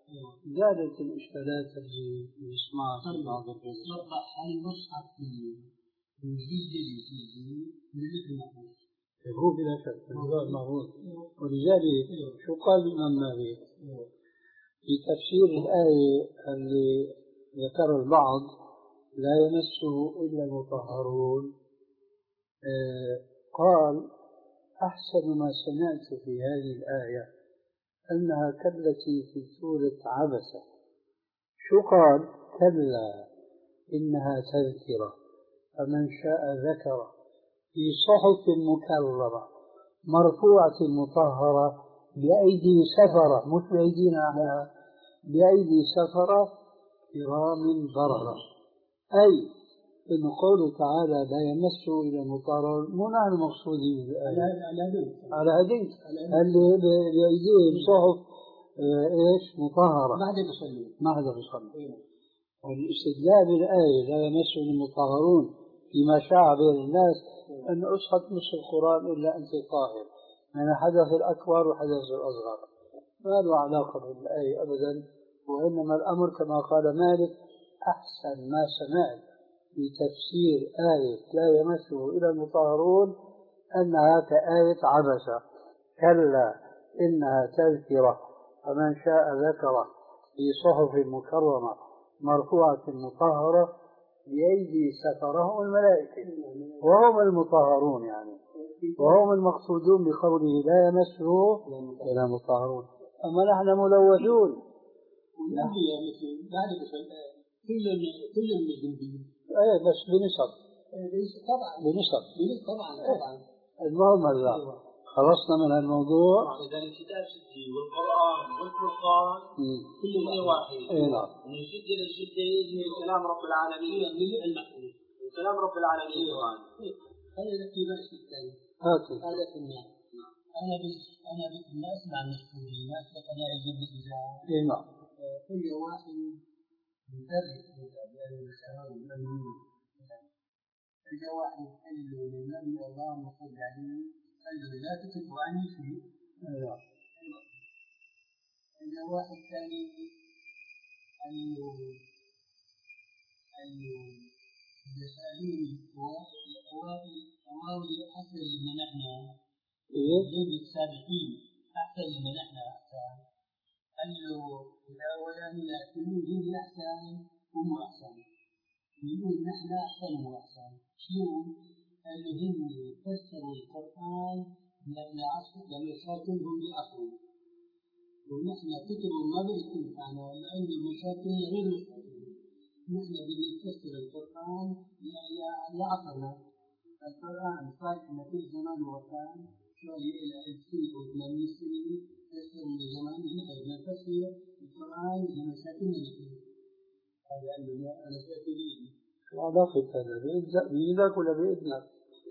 زادت الإشكالات اللي نسمعها في بعض الجزء. أصبح المصحف الجزء الإنجليزي مثل المحفوظ. هو بلا شك المحفوظ. ولذلك شو قال الإمام مالك في تفسير الآية اللي ذكر البعض لا يمسه إلا المطهرون؟ آه قال أحسن ما سمعت في هذه الآية أنها كالتي في سورة عبسة. شو قال؟ كلا إنها تذكرة فمن شاء ذكر في صحف مكرمة مرفوعة مطهرة بأيدي سفرة، مش بأيدينا احنا، بأيدي سفرة كرام بررة. أي إن قوله تعالى لا يمسه إلا المطهرون مو نحن مقصودين بالآية على هذين اللي بأيديهم صحف إيش مطهرة ما حدا بيصلي ما حدا بيصلي. والاستدلال بالآية لا يمسه إلا المطهرون فيما شاع بين الناس أن أسقط نصف القرآن إلا أنت طاهر من الحدث الأكبر وحدث الأصغر، ما له علاقة بالآية أبدا. وإنما الأمر كما قال مالك أحسن ما سمعت في تفسير آية لا يمسه إلا المطهرون أنها كآية عبسة. كلا إنها تذكرة فمن شاء ذكره في صحف مكرمة مرفوعة مطهرة بأيدي سفرهم الملائكة وهم المطهرون، يعني وهم المقصودون بقوله لا يمسه إلا المطهرون. أما نحن ملوثون بعد كل كل الجندي ايه بس بنصب طبعا بنصب طبعا طبعا. المهم هذا خلصنا من الموضوع. إذا الكتاب ستي والقرآن والفرقان كل واحد. اي نعم. من الجد للجد يجي كلام رب العالمين المحفوظ وكلام رب العالمين القرآن. هذا الاقتباس الثاني. هاتوا. هذا في النار. أنا بس أنا ما أسمع المسؤولين ما أسمع أنا أجيب الإذاعة. اي نعم. كل واحد مدرس يعني الشباب المؤمنين. إذا واحد قال له النبي الله صلى عليه قال له لا تكتب عني شيء. إذا واحد ثاني قال له قال له يسألوني أوائل أوائل أحسن من نحن غير السابقين أحسن من نحن أحسن. قال له الأولاني يأتون غير الأحسن هم أحسن. يقول نحن أحسن وأحسن. شلون؟ قال له هم فسروا القرآن من عصر لما يساكنهم بأصله. ونحن كتب ما بيكون معنا لأن المساكن غير مساكن. نحن بنفسر القرآن لعصرنا. القرآن صار في زمان وكان شوية إلى السنة وثمانين سنة تفسر لزمان نحن نفسر القرآن لمساكننا نحن. هذا أنه أنا سأتريد. شو علاقة هذا بإيدك ولا بإذنك؟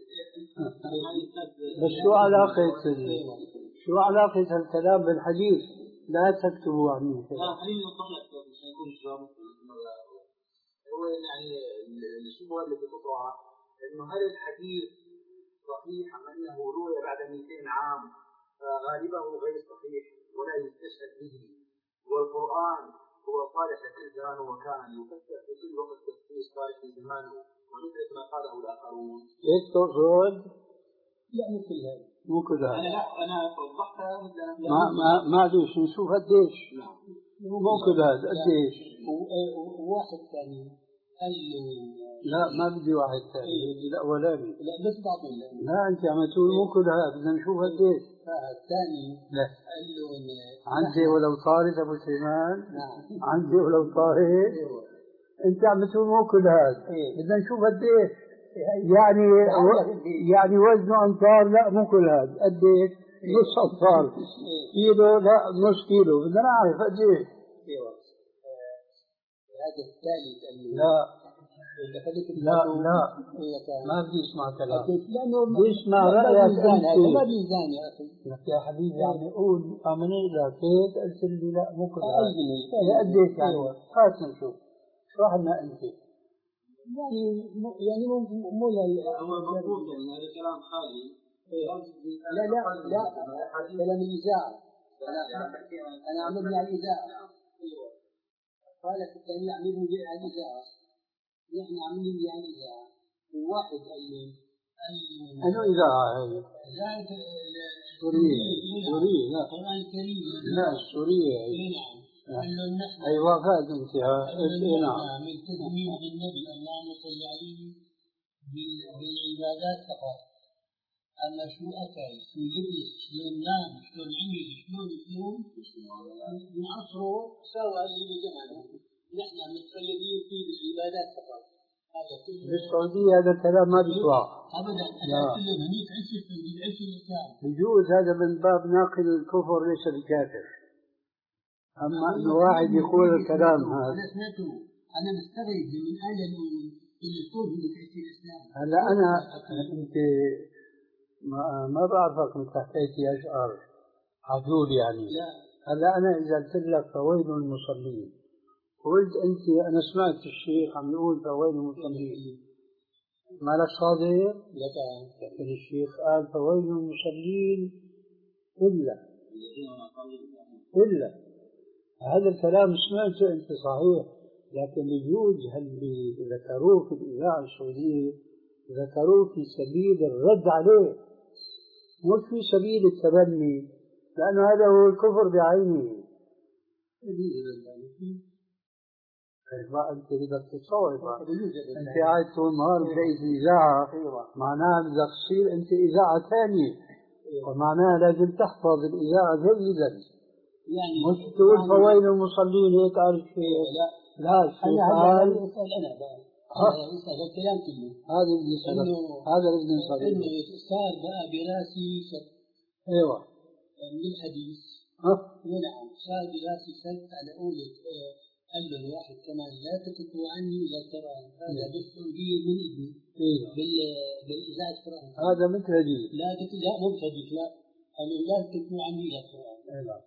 بس شو علاقة شو علاقة الكلام بالحديث؟ لا تكتبوا عني. لا خليني أطلع مش هيكون جواب. هو يعني الشبهة اللي بتطرح إنه هل الحديث صحيح أم أنه روي بعد مئتين عام غالبه غير صحيح ولا يستشهد به، والقرآن هو صالح في زمانه وكان يفسر في كل وقت تفسير صالح في زمانه ومثل ما قاله الآخرون. إيش تقصد؟ لا مو كل هذا. مو كل هذا. أنا لا أنا وضحتها ما ما ما عادش نشوف قديش. مو كل هذا قديش. وواحد ثاني قال لا ما بدي واحد ثاني بدي الأولاني. لا بس بعطيه. لا أنت عم تقول مو كل هذا بدنا نشوف قديش. الثاني لا قال له عندي ولو طارت أبو سليمان. عندي ولو طارت. أنت عم تقول مو كل هذا بدنا نشوف قديش. يعني و... يعني وزنه أمتار لا مو كل هذا قديش نص أمتار كيلو لا نص كيلو بدنا نعرف قديش. هذا الثالث لا لا لا ما بدي اسمع كلام بدي اسمع رأيك أنت. ما بيزان يا أخي يا حبيبي يعني قول أمني لك هيك قلت لي لا مو كل هذا قديش يعني هات نشوف اشرح لنا أنت. يعني يعني مو مو هو مضبوط يعني هذا كلام خالي. لا لا لا كلام الإذاعة. أنا عملني على الإذاعة. قالت الثاني يعملوا لي على الإذاعة، نحن عاملين لي على الإذاعة، وواحد قال لي أنو إذاعة هذه؟ سورية سورية لا القرآن الكريم لا السورية نعم. قال له نحن أي وفاة انتهاء نعم من تسميه بالنبي اللهم صل عليه بالعبادات فقط. أما شو أكل شو لبس شلون نام شلون عمل شلون شلون من عصره سوى اللي بزمانه، نحن متقيدين فيه بالعبادات فقط. هذا كله بالسعودية هذا الكلام ما بيسوى أبدا. أنا كلهم هنيك عشت في عشت الإسلام. يجوز هذا من باب ناقل الكفر ليس الكافر. أما أنه واحد يقول الكلام هذا أنا سمعته، أنا مستغرب من أهل اللي يقول هنيك عشت الإسلام. هلا أنا أنت ما, ما بعرفك مثل حكيتي أشعر عدول يعني. لا. هلا أنا إذا قلت لك فويل المصلين قلت أنت أنا سمعت الشيخ عم يقول فويل المصلين مالك صادق؟ لا. لكن الشيخ قال فويل المصلين إلا إلا هذا الكلام سمعته أنت صحيح، لكن يجوز اللي ذكروه في الإذاعة السعودية ذكروه في سبيل الرد عليه مش في سبيل التبني، لأنه هذا هو الكفر بعينه. بقى أنت بدك تتصور بقى أنت قاعد طول النهار بشيء إذاعة معناها بدك تصير أنت إذاعة ثانية، ومعناها لازم تحفظ الإذاعة جيدا، يعني مش تقول فويل المصلين هيك قال الشيء. لا لا الشيء قال هذا هذا الكلام كله هذا اللي صار هذا اللي صار إنه صار بقى براسي شك. أيوة من الحديث ها نعم صار براسي شك على قولة قال له الواحد كمان لا تكتبوا عني إلى القرآن هذا بالسعودية من ابني أيوة بال بالإذاعة القرآن هذا مثل هذه لا تكتب لا مو حديث لا قالوا لا تكتبوا عني إلى القرآن. أيوة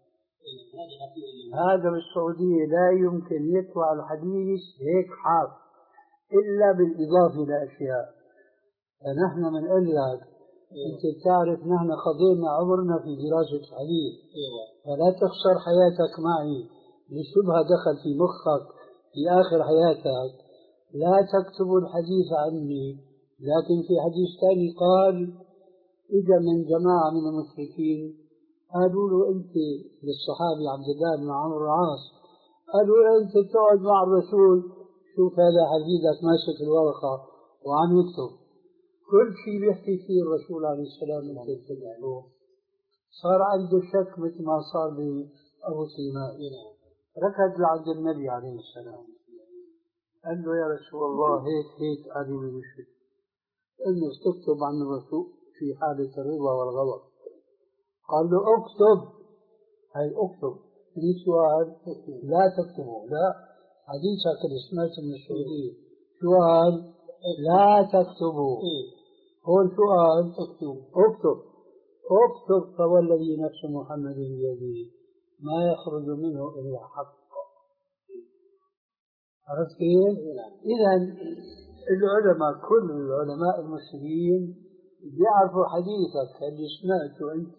هذا هذا بالسعودية لا يمكن يطلع الحديث هيك حاف إلا بالإضافة لأشياء. فنحن بنقول لك أنت بتعرف نحن قضينا عمرنا في دراسة الحديث فلا تخسر حياتك معي لشبهة دخل في مخك في آخر حياتك. لا تكتبوا الحديث عني، لكن في حديث ثاني قال إجا من جماعة من المشركين قالوا له أنت للصحابي عبد الله بن عمرو العاص قالوا له أنت تقعد مع الرسول شوف هذا حبيبك ماسك الورقة وعم يكتب كل شيء بيحكي فيه الرسول عليه السلام من تلك. صار عنده شك مثل ما صار بأبو سليمان، ركض لعند النبي عليه السلام قال له يا رسول الله هيك هيك قال لي بشك انه تكتب عن الرسول في حالة الرضا والغضب. قال له اكتب، هي اكتب في سؤال لا تكتبه لا حديثك اللي سمعته من السعودية سؤال لا تكتبوا هو السؤال اكتب اكتب اكتب فوالذي نفس محمد بيده ما يخرج منه الا حق. عرفت كيف؟ اذا العلماء كل العلماء المسلمين بيعرفوا حديثك اللي سمعته انت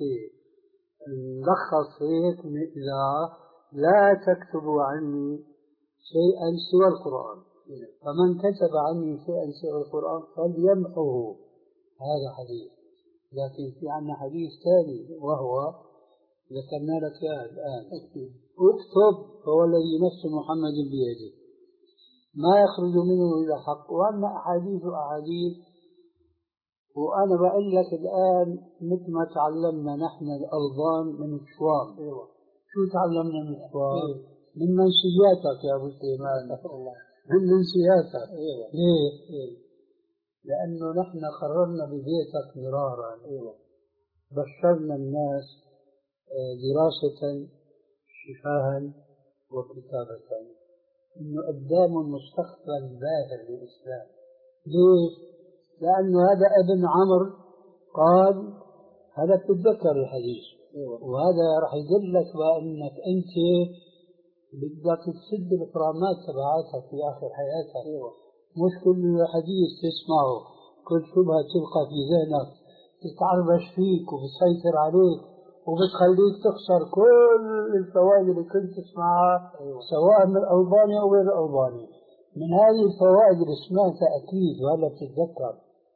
ملخص هيك من اذا لا تكتبوا عني شيئا سوى القرآن، فمن كتب عني شيئا سوى القرآن فليمحوه. هذا حديث. لكن في عنا حديث ثاني وهو ذكرنا لك اياه الآن اكتب فهو الذي نفس محمد بيده ما يخرج منه إلا حق. وأما أحاديث أحاديث وأنا بقول لك الآن مثل ما تعلمنا نحن الألظان من الشوام. شو تعلمنا من الشوام؟ من منسياتك يا أبو سليمان، من منسياتك. ليه؟ لأنه نحن قررنا ببيتك مرارا بشرنا الناس دراسة شفاها وكتابة إنه قدام المستقبل باهر للإسلام. ليش؟ لأنه هذا ابن عمرو قال هذا تتذكر الحديث وهذا راح يدلك بأنك أنت بدك تسد الكرامات تبعاتك في آخر حياتك. مش كل حديث تسمعه كل شبهة تلقى في ذهنك تتعربش فيك وبتسيطر عليك وبتخليك تخسر كل الفوائد اللي كنت تسمعها سواء من الألباني أو غير الألباني. من هذه الفوائد اللي سمعتها أكيد وهلا بتتذكر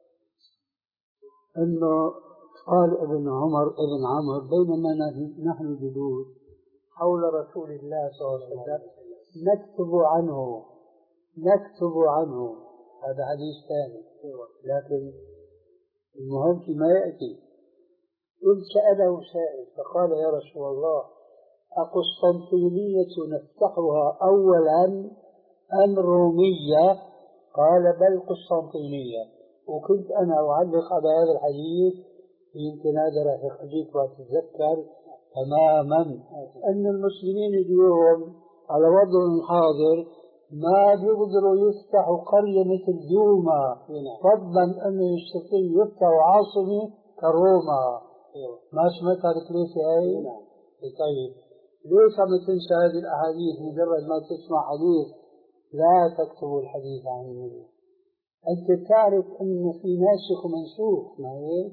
إنه قال ابن عمر ابن عمر بينما نحن جلوس حول رسول الله صلى الله عليه وسلم نكتب عنه نكتب عنه هذا حديث ثاني، لكن المهم فيما يأتي. إذ سأله سائل فقال يا رسول الله أقسطنطينية نفتحها أولا أم رومية؟ قال بل قسطنطينية. وكنت أنا أعلق على هذا الحديث، يمكن هذا راح يخليك وتتذكر تماما أن المسلمين اليوم على وضع الحاضر ما بيقدروا يفتحوا قرية مثل دوما، فضلا أنه يستطيع يفتحوا عاصمة كروما. ما سمعت هذا الكليسة هاي؟ طيب ليش عم تنسى هذه الأحاديث؟ مجرد ما تسمع حديث لا تكتبوا الحديث عن النبي. أنت تعرف أن في ناسخ ومنسوخ، ما هي؟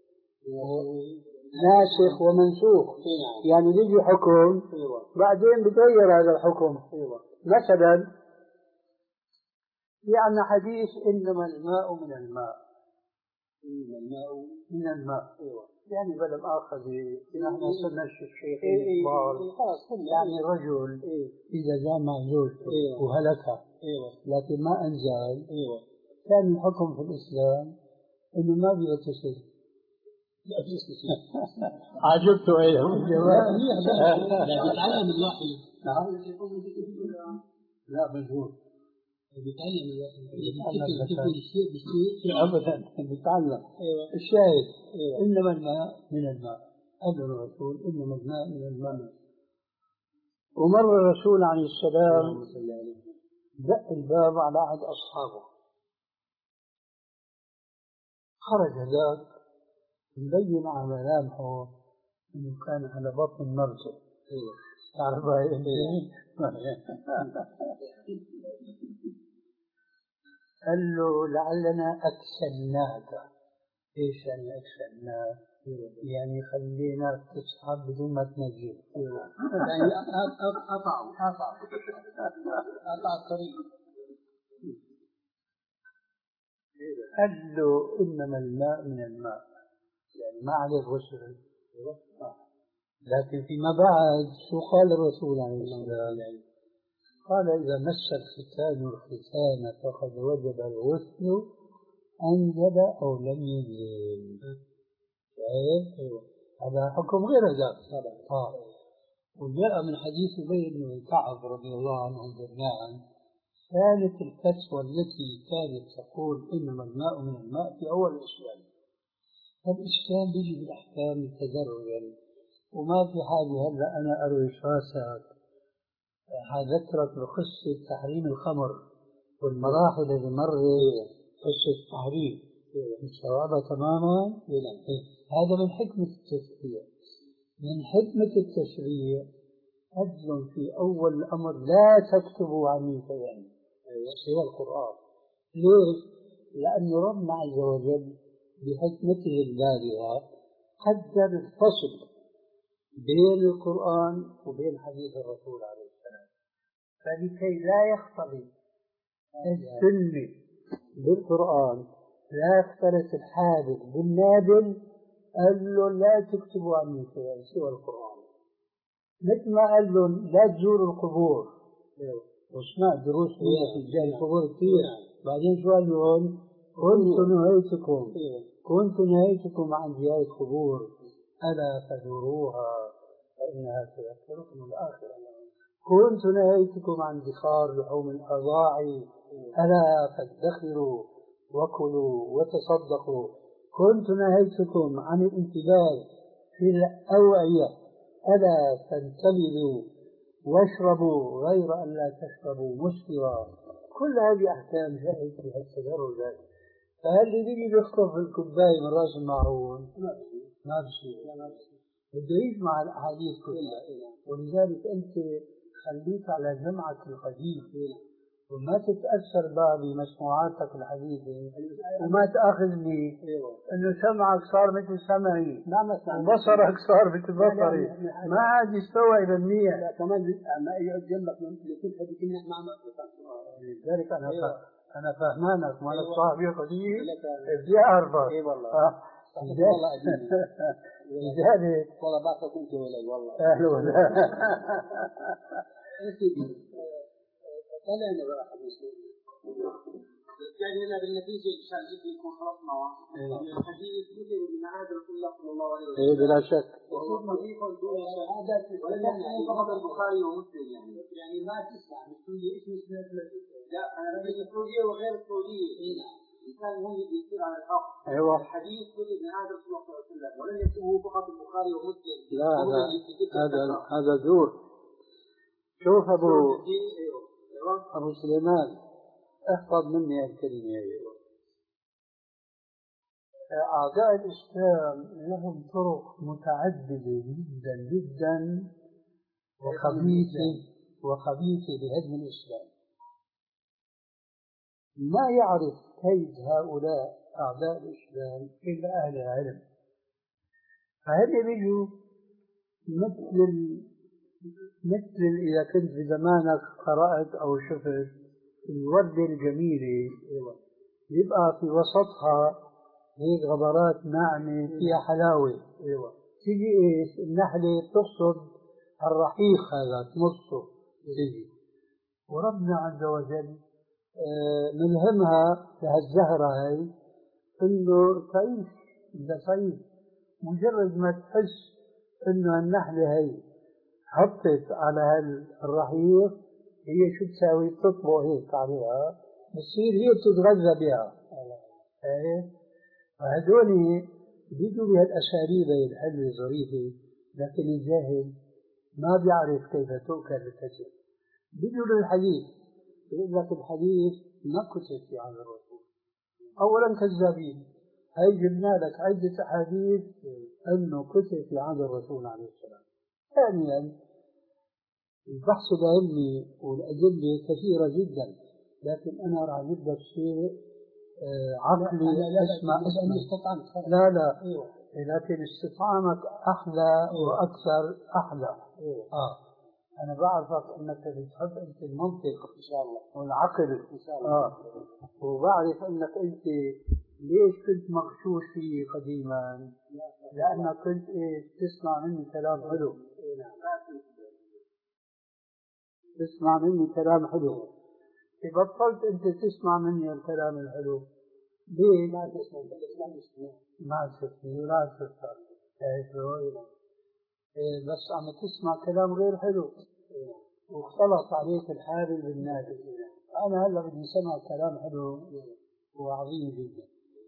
ناسخ ومنسوخ، يعني يجي حكم بعدين بتغير هذا الحكم. مثلا في عندنا حديث إنما الماء من الماء، إنما الماء من الماء، يعني بلا مؤاخذة نحن صرنا الشيخ الكبار، يعني رجل إذا جامع زوجته وهلكها لكن ما أنزل، كان الحكم في الإسلام إنه ما بيغتسل. عجبته ايه الجواب؟ لا بيتعلم الواحد. نعم لا مجهول بيتعلم الواحد ابدا بيتعلم. الشاهد انما الماء من الماء، قال الرسول انما الماء من الماء. ومر الرسول عليه السلام دق الباب على احد اصحابه، خرج ذاك مبين على ملامحه انه كان على بطن مرته. تعرف هاي قال له لعلنا اكسلناك. ايش يعني اكسلناك؟ يعني خليناك تسحب بدون ما تنزل، يعني قطعوا قطعوا قطع الطريق. قال له انما الماء من الماء، يعني ما عليه غسل. لكن فيما بعد شو قال الرسول عليه السلام؟ قال إذا مس الختان الختان فقد وجب الغسل أنزل أو لم ينزل. هذا حكم غير ذاك. آه. وجاء من حديث أبي بن كعب رضي الله عنه جميعا كانت الفتوى التي كانت تقول إنما الماء من الماء في أول الإسلام. الإسلام بيجي بالأحكام تدرجا، وما في حاجة هلا أنا أروي راسك حذكرك بقصة تحريم الخمر والمراحل اللي مرت قصة التحريم مستوعبة تماما. هذا من حكمة التشريع. من حكمة التشريع أجل في أول الأمر لا تكتبوا عني شيئا سوى القرآن. ليش؟ لأن ربنا عز وجل بحكمته البالغة قدر الفصل بين القرآن وبين حديث الرسول عليه السلام، فلكي لا يختلط السنة بالقرآن لا يختلط الحادث بالنادل، قال له لا تكتبوا عني شيئا سوى القرآن. مثل ما قال لهم لا تزوروا القبور، وسمعت دروس في القبور كثير. بعدين شو قال لهم؟ كنت نهيتكم كنت نهيتكم عن زيارة القبور ألا فزوروها فإنها تذكركم الآخرة. كنت نهيتكم عن ادخار لحوم الأضاحي ألا فادخروا وكلوا وتصدقوا. كنت نهيتكم عن الانتباه في الأوعية ألا تنتبذوا واشربوا غير أن لا تشربوا مسكرا. كل هذه أحكام جاءت بها التدرج. فهل اللي بيجي بيخطف الكوباية من راس المعون ما بصير، بده يجمع الأحاديث كلها. ولذلك أنت خليك على جمعك القديم وما تتأثر بقى بمسموعاتك الحديثة وما تأخذني إنه سمعك صار مثل سمعي وبصرك صار مثل بصري ما عاد يستوعب منيح. كمان ما يقعد جنبك يكون حديث منك مع لذلك أنا أنا فهمانك ما أنا صاحبي قديم بدي أعرفك. إي والله لذلك والله بعرفك أنت ولد والله أهلا وسهلا. طلعنا بقى حديث يعني هنا بالنتيجة عشان جد يكون خلصنا الحديث مثل من عادة رسول الله صلى الله عليه وسلم. إيه بلا شك. وصوت نظيفة دون هذا ولكن فقط البخاري ومسلم يعني يعني ما تسمع بالسعودية اسم اسمه لا أنا بدي السعودية وغير السعودية هنا الإنسان هو يصير على الحق. أيوة. الحديث مثل من عادة رسول الله صلى الله عليه وسلم ولم يكن هو فقط البخاري ومسلم. لا هذا هذا زور. شوف أبو أبو سليمان احفظ مني الكلمة. أعداء الإسلام لهم طرق متعددة جدا جدا وخبيثة وخبيثة لهدم الإسلام. ما يعرف كيد هؤلاء أعداء الإسلام إلا أهل العلم. فهذا بيجوا مثل مثل إذا كنت في زمانك قرأت أو شفت الوردة الجميلة يبقى في وسطها هيك غبرات ناعمة فيها حلاوة. تيجي إيش النحلة تقصد الرحيق هذا تمصه تيجي وربنا عز وجل ملهمها لهالزهرة هاي إنه تعيش بسعيد. مجرد ما تحس إنه النحلة هاي حطت على هالرحيق هي شو تساوي تطبق هيك عليها بتصير هي بتتغذى بها. فهذول بيجوا بهالأساليب الحلوة الظريفة لكن الجاهل ما بيعرف كيف تؤكل الكسر. بيجوا للحديث يقول لك الحديث ما كتب في عن الرسول. أولا كذابين. هاي جبنا لك عدة أحاديث أنه كتب في عن الرسول عليه السلام. ثانيا البحث العلمي والأدلة كثيرة جدا لكن أنا راح أجيب لك شيء عقلي اسمع اسمع لا لا لكن استطعامك أحلى وأكثر أحلى. آه أنا بعرفك أنك بتحب أنت المنطق إن شاء الله والعقل إن شاء الله. آه وبعرف أنك أنت ليش كنت مغشوش فيه قديما لأنك كنت إيه تسمع مني كلام حلو. تسمع مني كلام حلو. بطلت أنت تسمع مني الكلام الحلو ليه؟ ما تسمع ما تسمع لا تسمع بس عم تسمع كلام غير حلو واختلط عليك الحابل بالنادي. أنا هلا بدي سمع كلام حلو وعظيم جدا.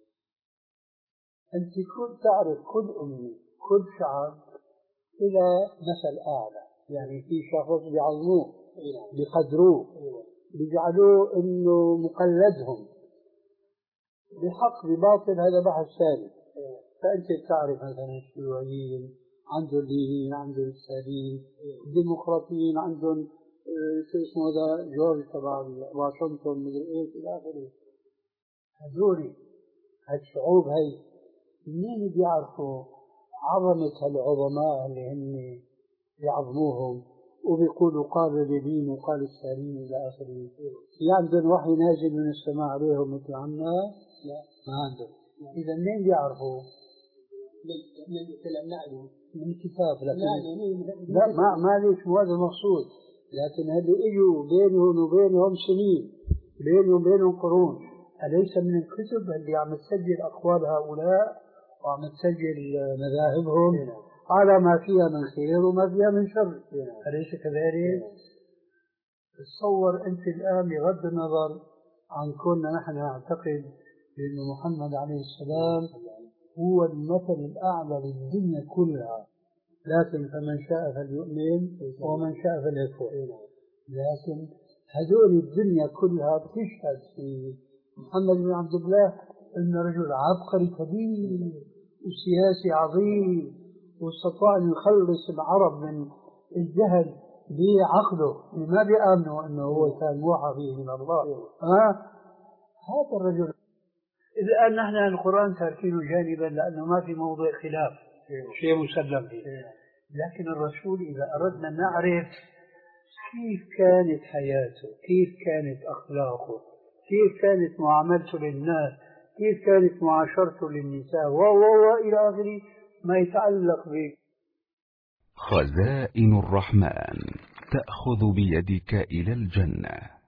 أنت كل تعرف كل أمي كل شعب إلى مثل أعلى يعني في شخص بيعظموه بيقدروه بيجعلوه إنه مقلدهم بحق بباطل. هذا بحث ثاني. فأنت بتعرف مثلا الشيوعيين عندهم اللينين عندهم الستالين الديمقراطيين عندهم شو اسمه هذا جورج تبع واشنطن مدري ايش الى اخره. هذول هالشعوب هي منين بيعرفوا عظمة هالعظماء اللي هن يعظموهم وبيقولوا قال اليمين وقال الستالين الى اخره؟ في عندهم وحي نازل من السماء عليهم مثل عنا؟ لا ما عندهم. اذا منين بيعرفوا؟ من كلام نعلم من الكتاب. لكن لا ما ما ليش مو هذا المقصود. لكن هذول اجوا بينهم وبينهم سنين بينهم وبينهم قرون. أليس من الكتب اللي عم تسجل أقوال هؤلاء وعم تسجل مذاهبهم على ما فيها من خير وما فيها من شر؟ أليس كذلك؟ تصور أنت الآن بغض النظر عن كوننا نحن نعتقد بأن محمد عليه السلام هو المثل الأعلى للدنيا كلها لكن فمن شاء فليؤمن ومن شاء فليكفر. لكن هذول الدنيا كلها تشهد في محمد بن عبد الله أنه رجل عبقري كبير وسياسي عظيم واستطاع أن يخلص العرب من الجهل بعقله ما بيآمنوا أنه هو كان موحى فيه من الله. ها هذا الرجل الآن نحن القرآن تاركينه جانبا لأنه ما في موضع خلاف، شيء مسلم فيه. لكن الرسول إذا أردنا نعرف كيف كانت حياته، كيف كانت أخلاقه، كيف كانت معاملته للناس، كيف كانت معاشرته للنساء و إلى آخره ما يتعلق به. خزائن الرحمن تأخذ بيدك إلى الجنة.